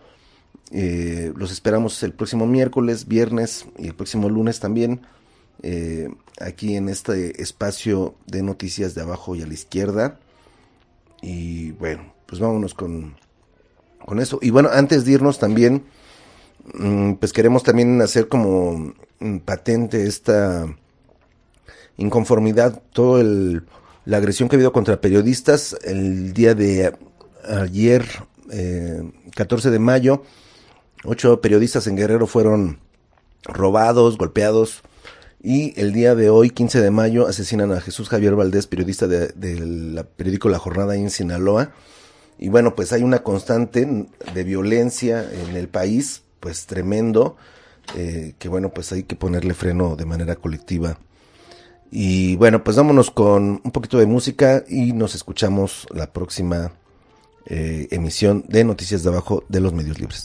Los esperamos el próximo miércoles, viernes y el próximo lunes también, aquí en este espacio de noticias de abajo y a la izquierda. Y bueno, pues vámonos con eso. Y bueno, antes de irnos también, pues queremos también hacer como patente esta inconformidad, toda la agresión que ha habido contra periodistas. El día de ayer, 14 de mayo, 8 periodistas en Guerrero fueron robados, golpeados, y el día de hoy, 15 de mayo, asesinan a Jesús Javier Valdés, periodista del periódico La Jornada en Sinaloa. Y bueno, pues hay una constante de violencia en el país, pues tremendo, que bueno, pues hay que ponerle freno de manera colectiva. Y bueno, pues vámonos con un poquito de música y nos escuchamos la próxima emisión de Noticias de Abajo de los Medios Libres.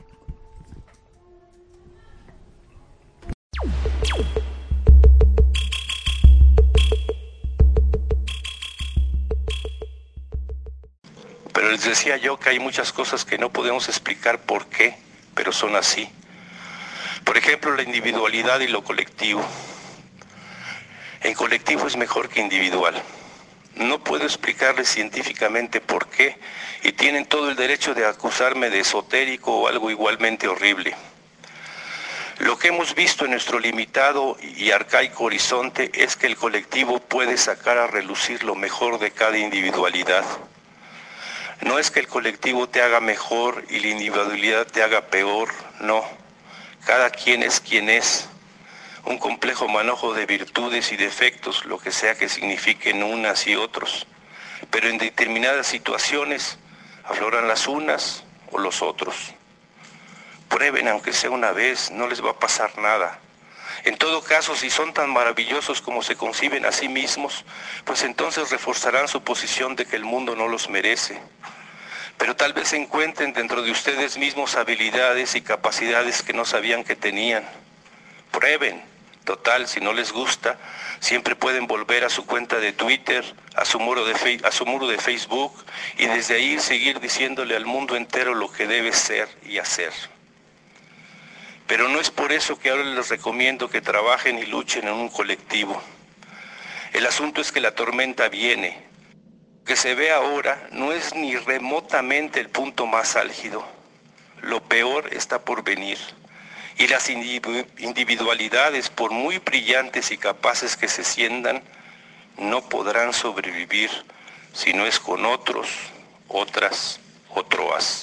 Pero les decía yo que hay muchas cosas que no podemos explicar por qué, pero son así. Por ejemplo, la individualidad y lo colectivo. En colectivo es mejor que individual. No puedo explicarles científicamente por qué, y tienen todo el derecho de acusarme de esotérico o algo igualmente horrible. Lo que hemos visto en nuestro limitado y arcaico horizonte es que el colectivo puede sacar a relucir lo mejor de cada individualidad. No es que el colectivo te haga mejor y la individualidad te haga peor, no. Cada quien es quien es. Un complejo manojo de virtudes y defectos, lo que sea que signifiquen unas y otros. Pero en determinadas situaciones afloran las unas o los otros. Prueben, aunque sea una vez, no les va a pasar nada. En todo caso, si son tan maravillosos como se conciben a sí mismos, pues entonces reforzarán su posición de que el mundo no los merece. Pero tal vez encuentren dentro de ustedes mismos habilidades y capacidades que no sabían que tenían. Prueben. Total, si no les gusta, siempre pueden volver a su cuenta de Twitter, a su muro de Facebook, y desde ahí seguir diciéndole al mundo entero lo que debe ser y hacer. Pero no es por eso que ahora les recomiendo que trabajen y luchen en un colectivo. El asunto es que la tormenta viene. Lo que se ve ahora no es ni remotamente el punto más álgido. Lo peor está por venir. Y las individualidades, por muy brillantes y capaces que se sientan, no podrán sobrevivir si no es con otros, otras, otras.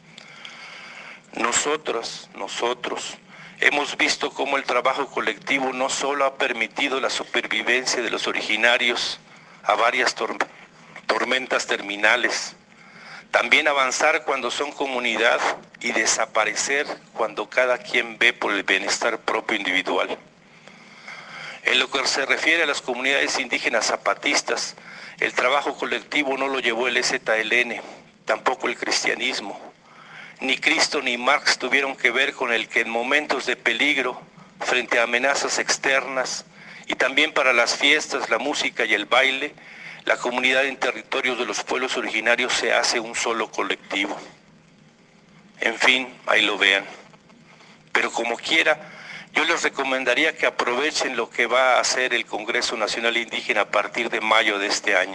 Nosotros hemos visto cómo el trabajo colectivo no solo ha permitido la supervivencia de los originarios a varias tormentas terminales, también avanzar cuando son comunidad y desaparecer cuando cada quien ve por el bienestar propio individual. En lo que se refiere a las comunidades indígenas zapatistas, el trabajo colectivo no lo llevó el EZLN, tampoco el cristianismo. Ni Cristo ni Marx tuvieron que ver con el que en momentos de peligro, frente a amenazas externas, y también para las fiestas, la música y el baile, la comunidad en territorios de los pueblos originarios se hace un solo colectivo. En fin, ahí lo vean. Pero como quiera, yo les recomendaría que aprovechen lo que va a hacer el Congreso Nacional Indígena a partir de mayo de este año.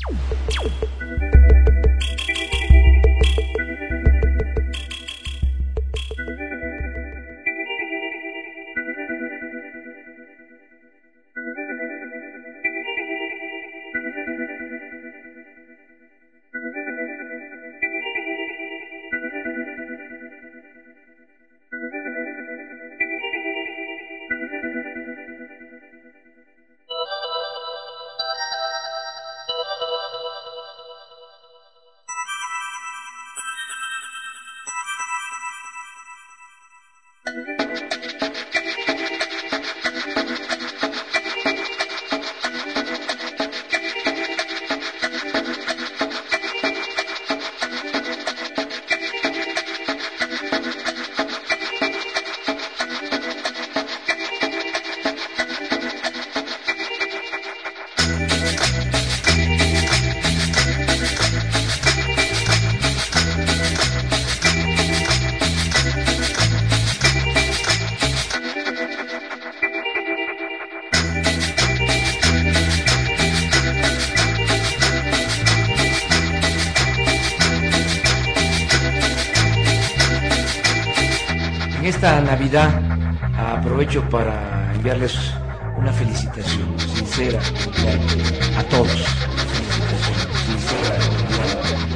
Esta Navidad aprovecho para enviarles una felicitación sincera a todos. Felicitación sincera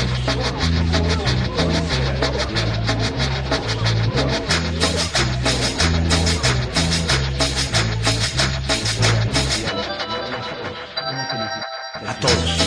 a todos.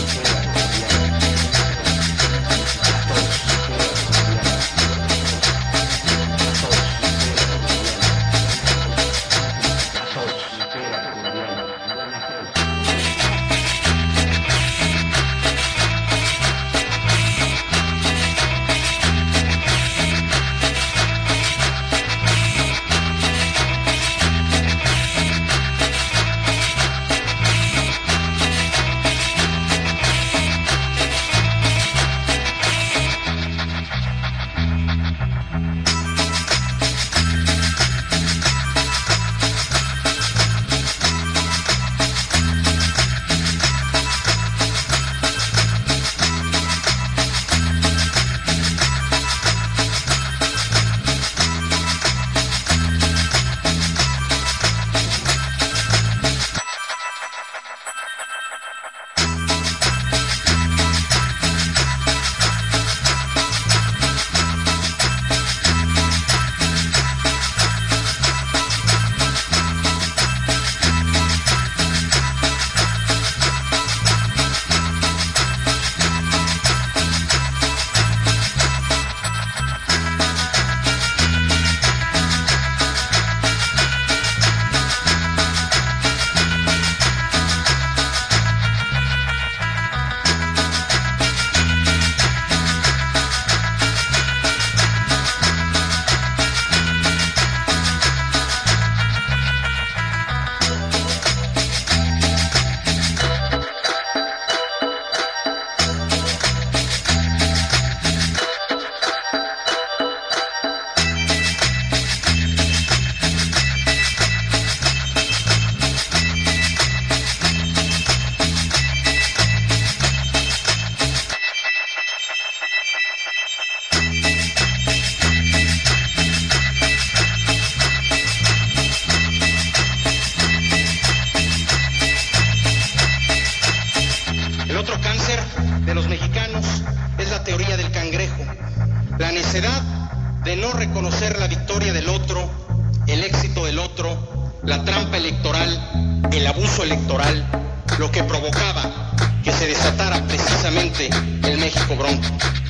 de no reconocer la victoria del otro, el éxito del otro, la trampa electoral, el abuso electoral, lo que provocaba que se desatara precisamente el México Bronco.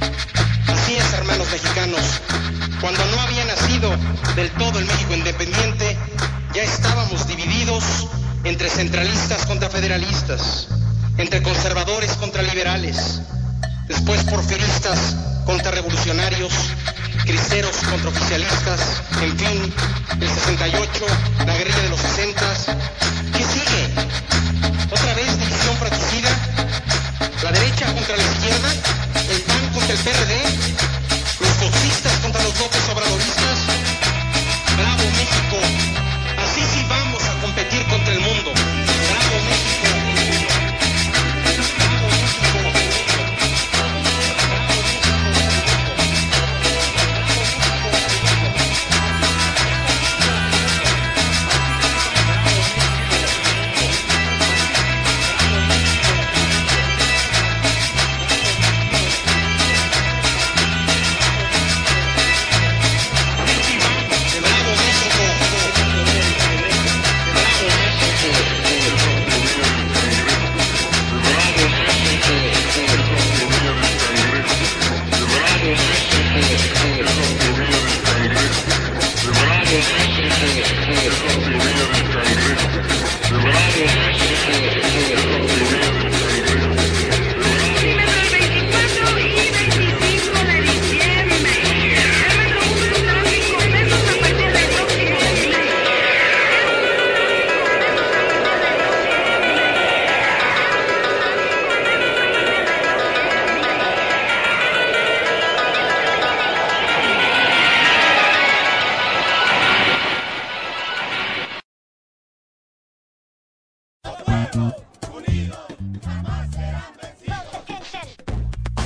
Así es, hermanos mexicanos, cuando no había nacido del todo el México independiente, ya estábamos divididos entre centralistas contra federalistas, entre conservadores contra liberales, después porfiristas contra revolucionarios, cristeros contra oficialistas, en fin, el 68, la guerrilla de los 60s. ¿Qué sigue? ¿Otra vez división fratricida? ¿La derecha contra la izquierda? ¿El PAN contra el PRD? ¿Los foxistas contra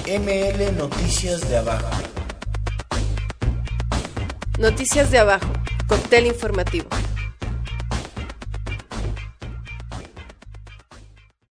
ML Noticias de Abajo. Noticias de Abajo, cóctel informativo.